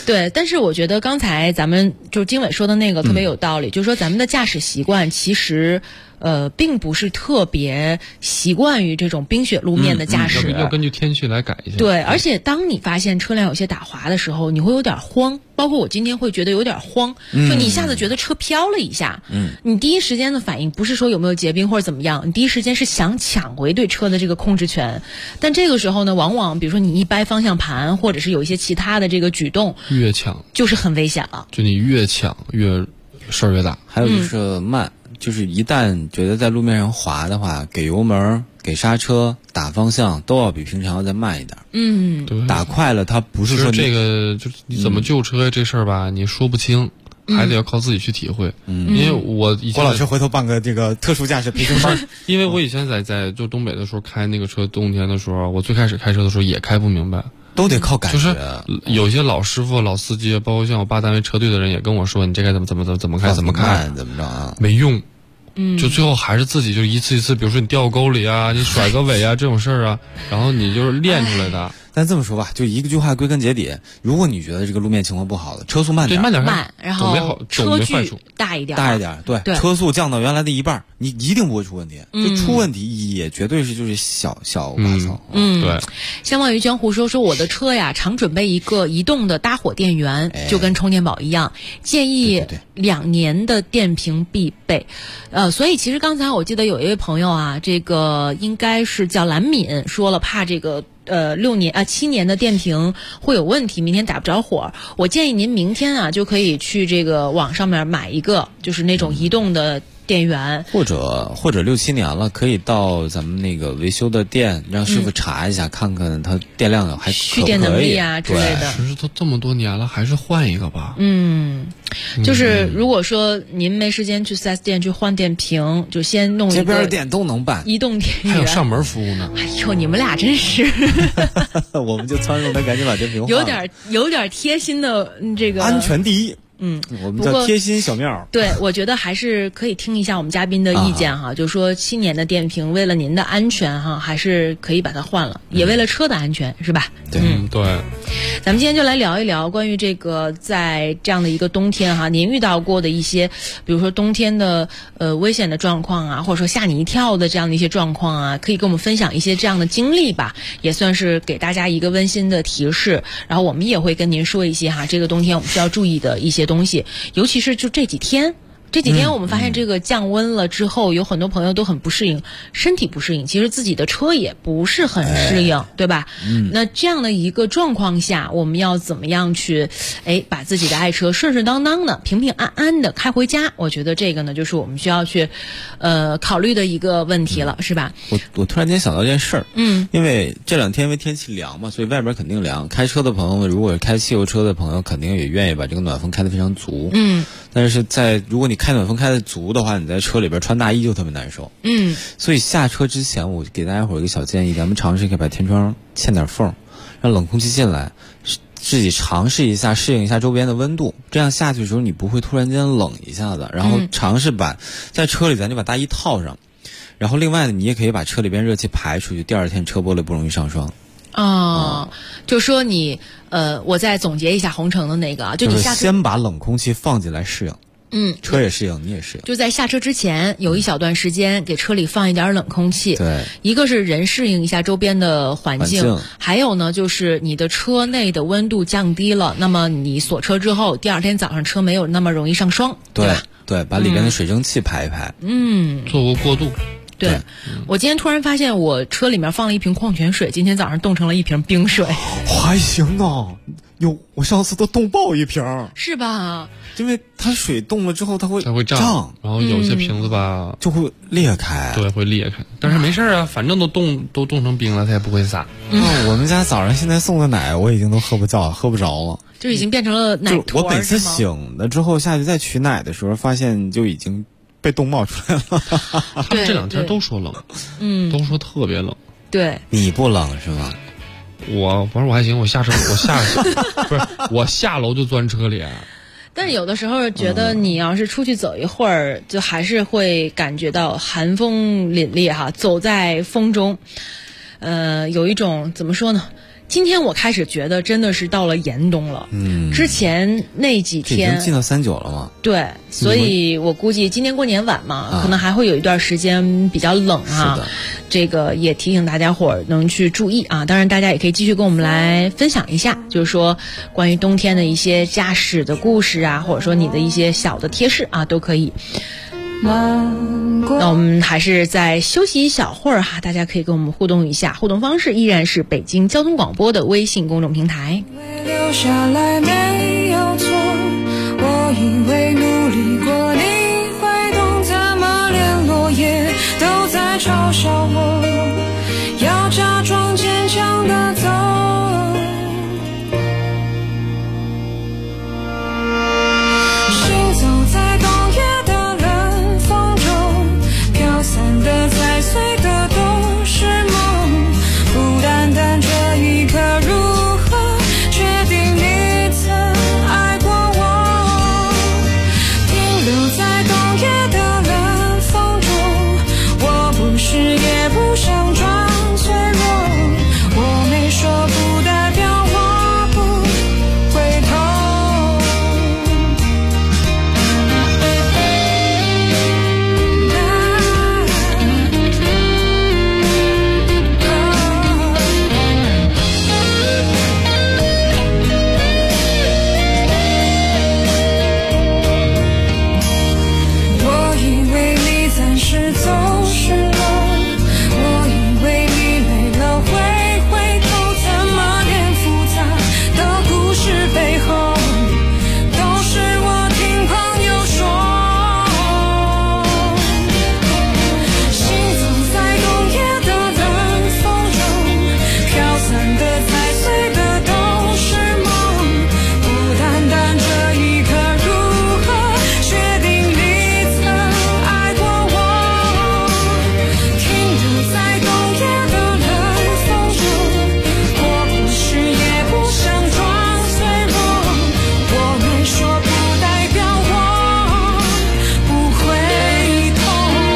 Speaker 6: 对，但是我觉得刚才咱们就经纬说的那个特别有道理，就是说咱们的驾驶习惯其实并不是特别习惯于这种冰雪路面的驾驶，
Speaker 8: 要根据天气来改一下。
Speaker 6: 对，而且当你发现车辆有些打滑的时候，你会有点慌，包括我今天会觉得有点慌，就你一下子觉得车飘了一下，你第一时间的反应不是说有没有结冰或者怎么样，你第一时间是想抢回对车的这个控制权，但这个时候呢，往往比如说你一掰方向盘，或者是有一些其他的这个举动，
Speaker 8: 越抢
Speaker 6: 就是很危险了，
Speaker 8: 就你越抢越事儿越大。
Speaker 7: 还有就是慢。就是一旦觉得在路面上滑的话，给油门、给刹车、打方向都要比平常要再慢一点。
Speaker 8: 对，
Speaker 7: 打快了，它不是说
Speaker 8: 这个就是你怎么救车这事儿吧，你说不清，还得要靠自己去体会。因为我以前
Speaker 10: 郭老师回头办个这个特殊驾驶培训班。
Speaker 8: 因为我以前在就东北的时候开那个车，冬天的时候，我最开始开车的时候也开不明白。
Speaker 10: 都得靠感觉，
Speaker 8: 就是有些老师傅、老司机，包括像我爸单位车队的人也跟我说，你这该怎么开，怎么开，
Speaker 7: 怎么着啊？
Speaker 8: 没用，就最后还是自己就一次一次，比如说你掉沟里啊，你甩个尾啊这种事儿啊，然后你就是练出来的。
Speaker 10: 但这么说吧，就一个句话，归根结底，如果你觉得这个路面情况不好的，车速慢点，
Speaker 6: 然后车距大一点，
Speaker 10: 对，车速降到原来的一半，你一定不会出问题。就出问题也绝对是就是小剐蹭。
Speaker 8: 对。
Speaker 6: 相当于江湖说我的车呀，常准备一个移动的搭火电源，就跟充电宝一样，建议2年的电瓶必备。所以其实刚才我记得有一位朋友啊，这个应该是叫蓝敏，说了怕这个。7年的电瓶会有问题，明天打不着火。我建议您明天啊就可以去这个网上面买一个，就是那种移动的电源，
Speaker 7: 或者6、7年了，可以到咱们那个维修的店，让师傅查一下，看看它电量还
Speaker 6: 蓄电能力啊之类的。
Speaker 8: 其实都这么多年了，还是换一个吧。
Speaker 6: 就是如果说您没时间去 4S 店去换电瓶，就先弄一个
Speaker 7: 街边店都能办
Speaker 6: 移动电源，
Speaker 8: 还有上门服务呢。
Speaker 6: 哎呦，你们俩真是，
Speaker 7: 我们就撺掇他赶紧把电瓶换
Speaker 6: 了。有点贴心的这个
Speaker 10: 安全第一。
Speaker 7: 我们叫贴心小妙。
Speaker 6: 对，我觉得还是可以听一下我们嘉宾的意见哈，就是说7年的电瓶，为了您的安全哈，还是可以把它换了，也为了车的安全，是吧？
Speaker 8: 对，对。
Speaker 6: 咱们今天就来聊一聊关于这个在这样的一个冬天哈，您遇到过的一些，比如说冬天的危险的状况啊，或者说吓你一跳的这样的一些状况啊，可以跟我们分享一些这样的经历吧，也算是给大家一个温馨的提示。然后我们也会跟您说一些哈，这个冬天我们需要注意的一些东西，尤其是就这几天我们发现这个降温了之后，有很多朋友都很不适应，身体不适应，其实自己的车也不是很适应，对吧？那这样的一个状况下，我们要怎么样去把自己的爱车顺顺当当的、平平安安的开回家？我觉得这个呢，就是我们需要去考虑的一个问题了，是吧？
Speaker 7: 我突然间想到一件事儿，因为这2天因为天气凉嘛，所以外边肯定凉。开车的朋友，如果是开汽油车的朋友，肯定也愿意把这个暖风开得非常足。但是如果你开暖风开得足的话，你在车里边穿大衣就特别难受。所以下车之前，我给大家伙一个小建议，咱们尝试可以把天窗嵌点缝，让冷空气进来，自己尝试一下适应一下周边的温度，这样下去的时候你不会突然间冷一下子。然后尝试在车里咱就把大衣套上，然后另外呢，你也可以把车里边热气排出去，第2天车玻璃不容易上霜。
Speaker 6: 就说你我再总结一下红城的那个，就你下车
Speaker 7: 先把冷空气放进来适应。车也适应，你也适应。
Speaker 6: 就在下车之前有一小段时间给车里放一点冷空气。
Speaker 7: 对，
Speaker 6: 一个是人适应一下周边的环境，还有呢就是你的车内的温度降低了，那么你锁车之后，第2天早上车没有那么容易上霜，对吧？
Speaker 7: 对，把里边的水蒸气排一排。
Speaker 8: 做过过渡。
Speaker 6: 对，我今天突然发现我车里面放了一瓶矿泉水，今天早上冻成了一瓶冰水。
Speaker 10: 还行呢，我上次都冻爆一瓶，
Speaker 6: 是吧？
Speaker 10: 因为它水冻了之后它会
Speaker 8: 胀，然后有些瓶子吧
Speaker 10: 就会裂开。
Speaker 8: 对，会裂开，但是没事啊，反正都冻成冰了，它也不会洒。
Speaker 10: 我们家早上现在送的奶我已经都喝不着了，
Speaker 6: 就已经变成了奶坨。
Speaker 10: 我每次醒了之后下去再取奶的时候，发现就已经被冻冒出来了。
Speaker 8: 他们这2天都说冷，都说特别冷。
Speaker 6: 对，
Speaker 7: 你不冷是吧？
Speaker 8: 反正我还行，我下楼就钻车里。
Speaker 6: 但有的时候觉得你要是出去走一会儿，就还是会感觉到寒风凛冽哈，走在风中，有一种怎么说呢？ 今天我开始觉得真的是到了严冬了。之前那几天
Speaker 10: 已经进到39了吗？
Speaker 6: 对，所以我估计今年过年晚嘛，可能还会有一段时间比较冷啊。
Speaker 10: 是的，
Speaker 6: 这个也提醒大家伙儿能去注意啊。当然，大家也可以继续跟我们来分享一下，就是说关于冬天的一些驾驶的故事啊，或者说你的一些小的贴士啊，都可以。那我们还是再休息一小会儿哈，大家可以跟我们互动一下，互动方式依然是北京交通广播的微信公众平台。
Speaker 9: 留下来没有错，我以为努力过你会懂，怎么连落叶都在嘲笑我，要假装坚强的走。行走在冬夜的冷风中，飘散的踩碎的都是梦，孤单单这一刻如何确定你曾爱过我，停留在冬夜的冷风中，我不是也不想装脆弱，我没说不代表我不回头。我以为你暂时走失了，我以为你累了会回头，怎么连复杂的故事背后都是我听朋友说。行走在冬夜的冷风中，飘散的踩碎的都是梦，孤单单这一刻如何确定你曾爱过我，停留在冬夜的冷风中，我不是也不想装脆弱，我没说不代表我不回头。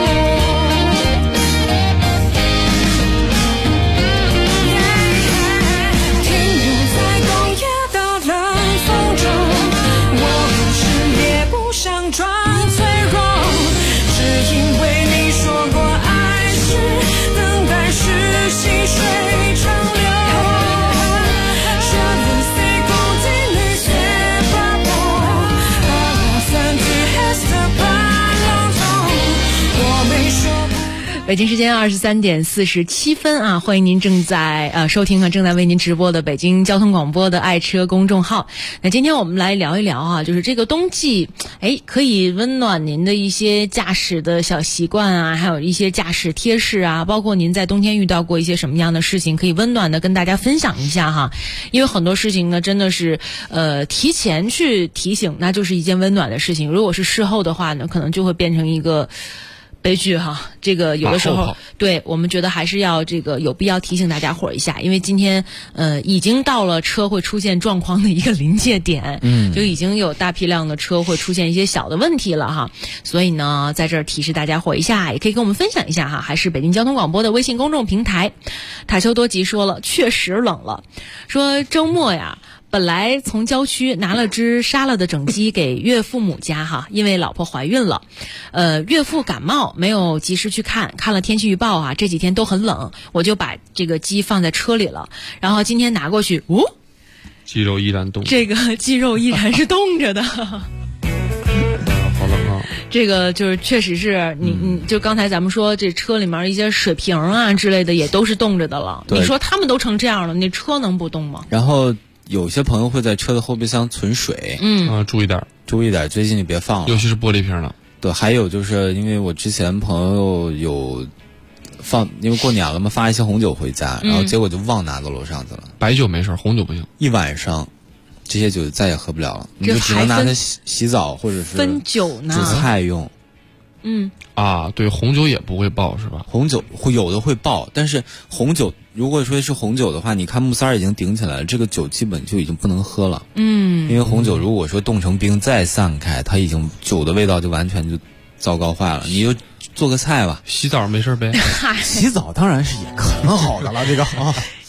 Speaker 9: 停留在冬夜的冷风中，我不是也不想装脆弱，只因为你说过爱是等待是细水长流。Je ne sais continuer, c'est pas bon, à la fin tu restes pas longtemps, 我没说不。
Speaker 6: 北京时间23:47啊，欢迎您正在收听正在为您直播的北京交通广播的爱车公众号。那今天我们来聊一聊啊，就是这个冬季，可以温暖您的一些驾驶的小习惯啊，还有一些驾驶贴士啊，包括您在冬天遇到过一些什么样的事情，可以温暖的跟大家分享一下哈。因为很多事情呢，真的是提前去提醒，那就是一件温暖的事情。如果是事后的话呢，可能就会变成一个悲剧哈。这个有的时候对我们觉得还是要这个有必要提醒大家伙一下，因为今天已经到了车会出现状况的一个临界点，就已经有大批量的车会出现一些小的问题了哈。所以呢，在这儿提示大家伙一下，也可以跟我们分享一下哈。还是北京交通广播的微信公众平台。塔丘多吉说了，确实冷了，说周末呀，本来从郊区拿了只杀了的整鸡给岳父母家哈，因为老婆怀孕了，岳父感冒没有及时去看了天气预报啊，这几天都很冷，我就把这个鸡放在车里了，然后今天拿过去，
Speaker 8: 鸡肉依然冻，
Speaker 6: 这个鸡肉依然是冻着的。
Speaker 8: 好冷啊！
Speaker 6: 这个就是确实是你就刚才咱们说这车里面一些水瓶啊之类的也都是冻着的了，你说他们都成这样了，那车能不冻吗？
Speaker 10: 然后有些朋友会在车的后备箱存水，
Speaker 8: 注意点，
Speaker 10: 最近你别放了，
Speaker 8: 尤其是玻璃瓶了。
Speaker 10: 对，还有就是因为我之前朋友有放，因为过年了嘛，发一些红酒回家，然后结果就忘拿到楼上去了。
Speaker 8: 白酒没事，红酒不行。
Speaker 10: 一晚上，这些酒再也喝不了了，你就只能拿它洗澡或者是
Speaker 6: 分酒呢，
Speaker 10: 煮菜用。
Speaker 8: 对，红酒也不会爆是吧？
Speaker 10: 红酒有的会爆，但是红酒如果说是红酒的话，你看木塞儿已经顶起来了，这个酒基本就已经不能喝了。因为红酒如果说冻成冰再散开，它已经酒的味道就完全就糟糕坏了。你就做个菜吧，
Speaker 8: 洗澡没事呗。
Speaker 10: 洗澡当然是也很好的了，这个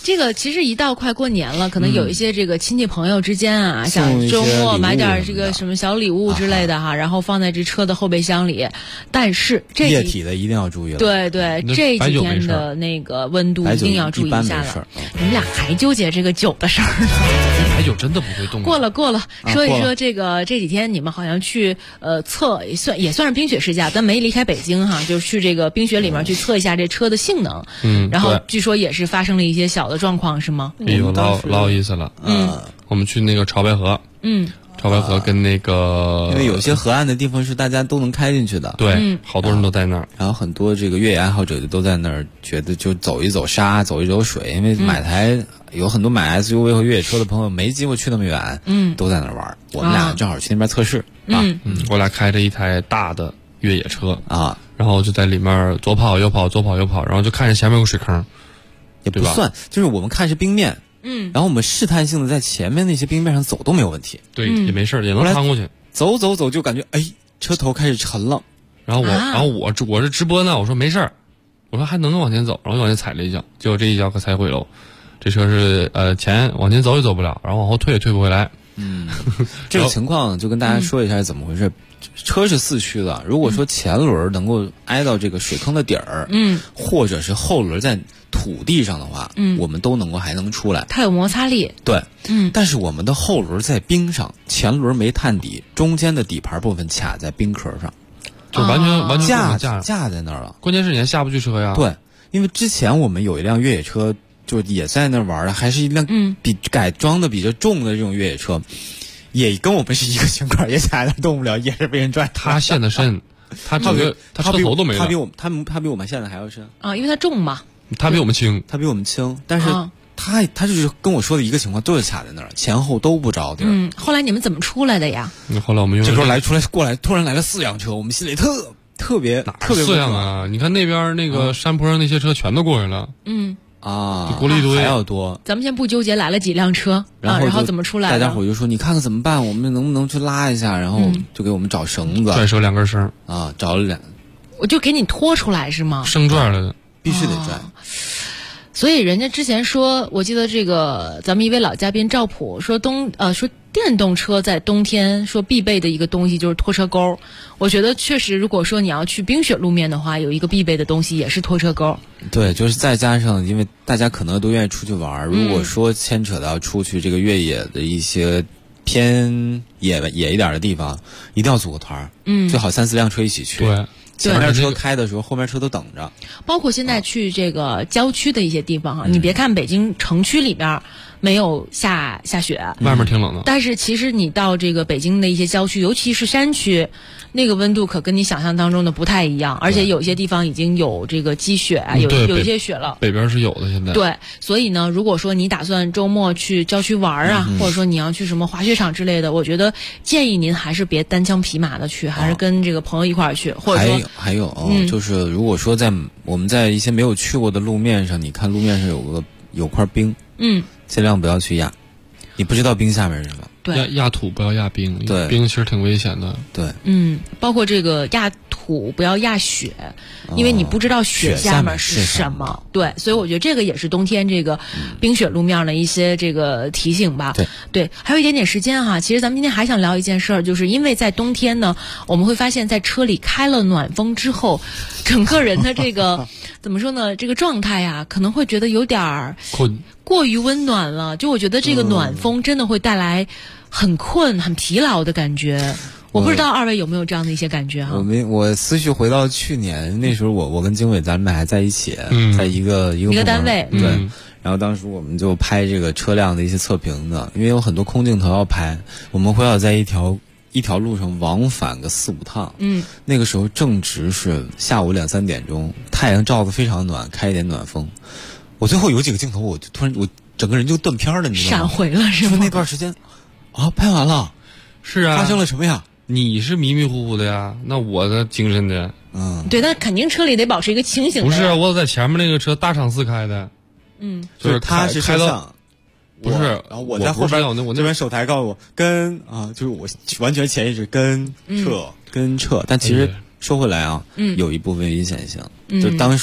Speaker 6: 这个其实一到快过年了，可能有一些这个亲戚朋友之间啊，想周末买点这个什么小礼物之类的哈，然后放在这车的后备箱里。但是这
Speaker 10: 液体的一定要注意了。
Speaker 6: 对对，这几天的那个温度一定要注意一下了。你们俩还纠结这个酒的事儿呢？
Speaker 8: 白酒真的不会冻。
Speaker 6: 过了，说一说这几天你们好像去测也算是冰雪试驾，但没离开北京哈，就是去这个冰雪里面去测一下这车的性能。然后据说也是发生了一些小的状况，是吗？
Speaker 8: 哎呦，老有意思了。我们去那个潮白河。潮白河跟那个，
Speaker 10: 因为有些河岸的地方是大家都能开进去的，
Speaker 8: 对，好多人都在那儿，
Speaker 10: 然后很多这个越野爱好者就都在那儿，觉得就走一走沙，走一走水，因为有很多买 SUV 和越野车的朋友没机会去那么远，都在那儿玩。我们俩正好去那边测试
Speaker 8: 我俩开着一台大的越野车
Speaker 10: 啊，
Speaker 8: 然后就在里面左跑右跑，然后就看见前面有个水坑，
Speaker 10: 也不算，就是我们看是冰面。然后我们试探性的在前面那些冰面上走都没有问题，
Speaker 8: 对，也没事，也能趟过去。
Speaker 10: 走就感觉车头开始沉了。
Speaker 8: 然后我是直播呢，我说没事，我说还能往前走，然后往前踩了一脚，结果这一脚可踩毁了。这车是前往前走也走不了，然后往后退也退不回来。
Speaker 10: 这个情况就跟大家说一下是怎么回事。车是4驱的，如果说前轮能够挨到这个水坑的底儿，或者是后轮在土地上的话，我们都还能出来。
Speaker 6: 它有摩擦力。
Speaker 10: 对，但是我们的后轮在冰上，前轮没探底，中间的底盘部分卡在冰壳上，
Speaker 8: 就完全
Speaker 10: 架在那儿了。
Speaker 8: 关键是你还下不去车呀。
Speaker 10: 对，因为之前我们有一辆越野车，就也在那儿玩的，还是一辆改装的比较重的这种越野车。也跟我们是一个情况，也踩那动不了，也是被人拽。
Speaker 8: 他陷得深，他车头都没了。
Speaker 10: 他比我们陷得还要深
Speaker 6: 啊，因为他重嘛。
Speaker 8: 他比我们轻，
Speaker 10: 但是他就是跟我说的一个情况，都是卡在那儿，前后都不着地儿。
Speaker 6: 后来你们怎么出来的呀？
Speaker 8: 后来我们
Speaker 10: 这时候过来，突然来了4辆车，我们心里特别
Speaker 8: 4辆啊！你看那边那个山坡上那些车全都过来了。就过了一堆，
Speaker 10: 还要多。
Speaker 6: 咱们先不纠结来了几辆车，然后怎么出来的？
Speaker 10: 大家伙就说：“你看看怎么办？我们能不能去拉一下？”然后就给我们找绳子，
Speaker 8: 拽折2根绳
Speaker 10: 啊，找了2。
Speaker 6: 我就给你拖出来是吗？
Speaker 8: 生拽了的，
Speaker 10: 必须得拽。
Speaker 6: 所以人家之前说，我记得这个咱们一位老嘉宾赵普说说电动车在冬天说必备的一个东西就是拖车钩。我觉得确实，如果说你要去冰雪路面的话，有一个必备的东西也是拖车钩。
Speaker 10: 对，就是再加上，因为大家可能都愿意出去玩，如果说牵扯到出去这个越野的一些偏野一点的地方，一定要组个团，最好3-4辆车一起去。
Speaker 8: 对。
Speaker 10: 前面车开的时候，后面车都等着。
Speaker 6: 包括现在去这个郊区的一些地方你别看北京城区里边没有下雪，
Speaker 8: 外面挺冷的，
Speaker 6: 但是其实你到这个北京的一些郊区，尤其是山区，那个温度可跟你想象当中的不太一样，而且有些地方已经有这个积雪有一些雪了。
Speaker 8: 北边是有的现在。
Speaker 6: 对，所以呢，如果说你打算周末去郊区玩或者说你要去什么滑雪场之类的，我觉得建议您还是别单枪匹马的去，还是跟这个朋友一块儿去，或者说
Speaker 10: 还有就是如果说我们在一些没有去过的路面上，你看路面上有块冰，尽量不要去压，你不知道冰下面是什么。
Speaker 6: 对，
Speaker 8: 压土不要压冰，
Speaker 10: 对，
Speaker 8: 冰其实挺危险的。
Speaker 10: 对，
Speaker 6: 包括这个压土不要压雪，因为你不知道雪下面是什么。对，所以我觉得这个也是冬天这个冰雪路面的一些这个提醒吧。对，还有一点点时间哈。其实咱们今天还想聊一件事儿，就是因为在冬天呢，我们会发现在车里开了暖风之后，整个人的这个怎么说呢？这个状态呀，可能会觉得有点儿过于温暖了。就我觉得这个暖风真的会带来很困、很疲劳的感觉。我不知道二位有没有这样的一些感觉哈？
Speaker 10: 我思绪回到去年那时候，我跟经纬咱们还在一起，在一个
Speaker 6: 单位，
Speaker 10: 对。然后当时我们就拍这个车辆的一些测评的，因为有很多空镜头要拍，我们会要在一条路上往返个4-5趟。那个时候正值是下午2-3点钟，太阳照得非常暖，开一点暖风。我最后有几个镜头，我就突然整个人就断片了，你知道吗？
Speaker 6: 闪回了是吗？
Speaker 10: 就那段时间拍完了，
Speaker 8: 是啊，
Speaker 10: 发生了什么呀？
Speaker 8: 你是迷迷糊糊的呀，那我的精神的。
Speaker 6: 对，那肯定车里得保持一个清醒的。
Speaker 8: 不是，我在前面那个车大场4开的。就是
Speaker 10: 他是
Speaker 8: 开到，不是，
Speaker 10: 然后我在后边，我这边手台告诉我就是我完全潜意识跟撤，但其实说回来有一部分危险性，就当时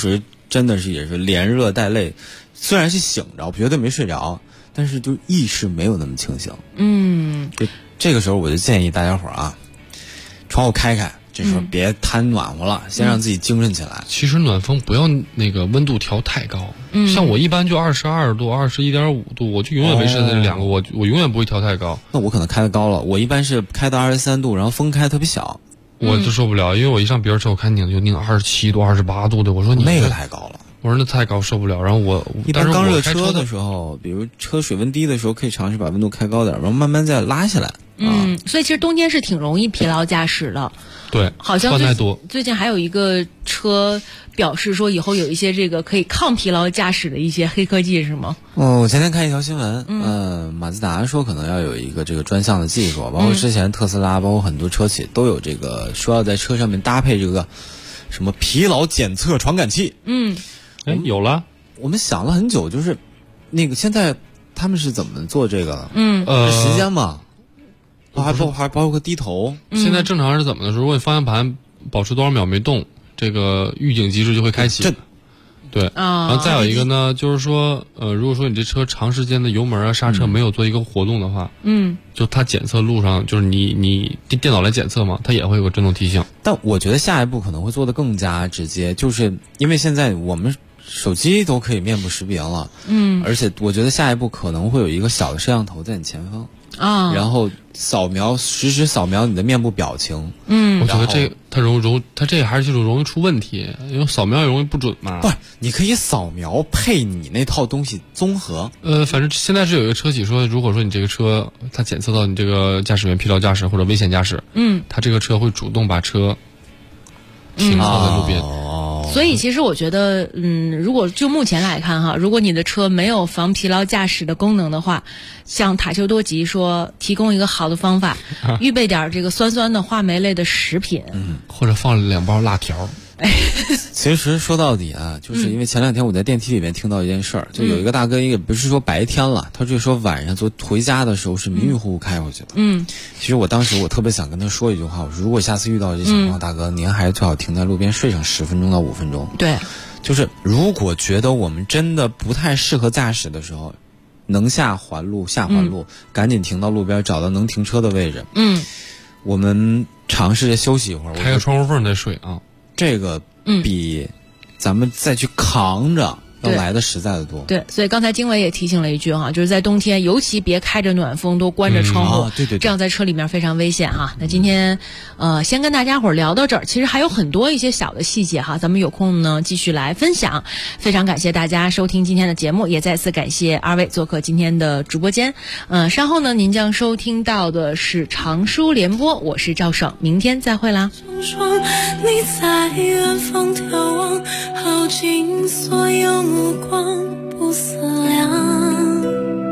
Speaker 10: 真的是也是连热带泪，虽然是醒着，绝对没睡着，但是就意识没有那么清醒。这个时候我就建议大家伙啊，窗户开开，这时候别贪暖和了，先让自己精神起来。
Speaker 8: 其实暖风不要那个温度调太高，像我一般就22度、21.5度，我就永远维持在这两个，我永远不会调太高。
Speaker 10: 那我可能开的高了，我一般是开到23度，然后风开的特别小。
Speaker 8: 我就受不了，因为我一上别人车，我看拧就拧27度、28度的，我说你
Speaker 10: 那个太高了，
Speaker 8: 我说那太高受不了。然后我
Speaker 10: 一般刚热车的时候，比如车水温低的时候，可以尝试把温度开高点，然后慢慢再拉下来。
Speaker 6: 所以其实冬天是挺容易疲劳驾驶的。
Speaker 8: 对，
Speaker 6: 好像最近还有一个车表示说，以后有一些这个可以抗疲劳驾驶的一些黑科技，是吗？
Speaker 10: 我前天看一条新闻，马自达说可能要有一个这个专项的技术，包括之前特斯拉，包括很多车企都有这个说要在车上面搭配这个什么疲劳检测传感器。
Speaker 8: 有了，
Speaker 10: 我们想了很久，就是那个现在他们是怎么做这个的？时间嘛。还包括低头。
Speaker 8: 现在正常是怎么的？如果你方向盘保持多少秒没动，这个预警机制就会开启。对，然后再有一个呢，就是说，如果说你这车长时间的油门啊、刹车没有做一个活动的话，就它检测路上，就是你电脑来检测嘛，它也会有个震动提醒。
Speaker 10: 但我觉得下一步可能会做得更加直接，就是因为现在我们手机都可以面部识别了，而且我觉得下一步可能会有一个小的摄像头在你前方。然后实时扫描你的面部表情。
Speaker 8: 我觉得它这个还是容易出问题，因为扫描也容易不准嘛。
Speaker 10: 不是，你可以扫描配你那套东西综合。
Speaker 8: 反正现在是有一个车企说，如果说你这个车它检测到你这个驾驶员疲劳驾驶或者危险驾驶，它这个车会主动把车停靠在路边。
Speaker 6: 所以其实我觉得，如果就目前来看哈，如果你的车没有防疲劳驾驶的功能的话，像塔丘多吉说，提供一个好的方法，预备点这个酸酸的话梅类的食品，
Speaker 8: 或者放2包辣条。
Speaker 10: 其实说到底啊，就是因为前2天我在电梯里面听到一件事儿，就有一个大哥，也不是说白天了，他就说晚上回家的时候是迷迷糊糊开回去的。其实我当时我特别想跟他说一句话，我说如果下次遇到这情况，大哥您还是最好停在路边睡上10分钟到5分钟。
Speaker 6: 对，
Speaker 10: 就是如果觉得我们真的不太适合驾驶的时候，能下环路，赶紧停到路边，找到能停车的位置。我们尝试着休息一会儿，
Speaker 8: 开个窗户缝再睡啊。
Speaker 10: 这个比咱们再去扛着要来的实在的多。
Speaker 6: 对，所以刚才经纬也提醒了一句哈，就是在冬天尤其别开着暖风，多关着窗户，
Speaker 10: 对，
Speaker 6: 这样在车里面非常危险哈。那今天先跟大家伙儿聊到这儿，其实还有很多一些小的细节哈，咱们有空呢继续来分享。非常感谢大家收听今天的节目，也再次感谢2位做客今天的直播间。稍后呢您将收听到的是长书联播，我是赵爽，明天再会啦。
Speaker 9: 你在远方眺望，耗尽所有目光不思量，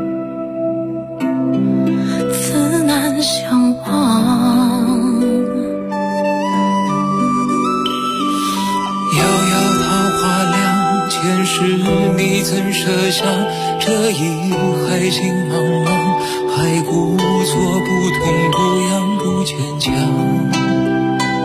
Speaker 9: 自难相忘。遥遥桃花凉，前世你曾设下这一海情茫茫，还故作不痛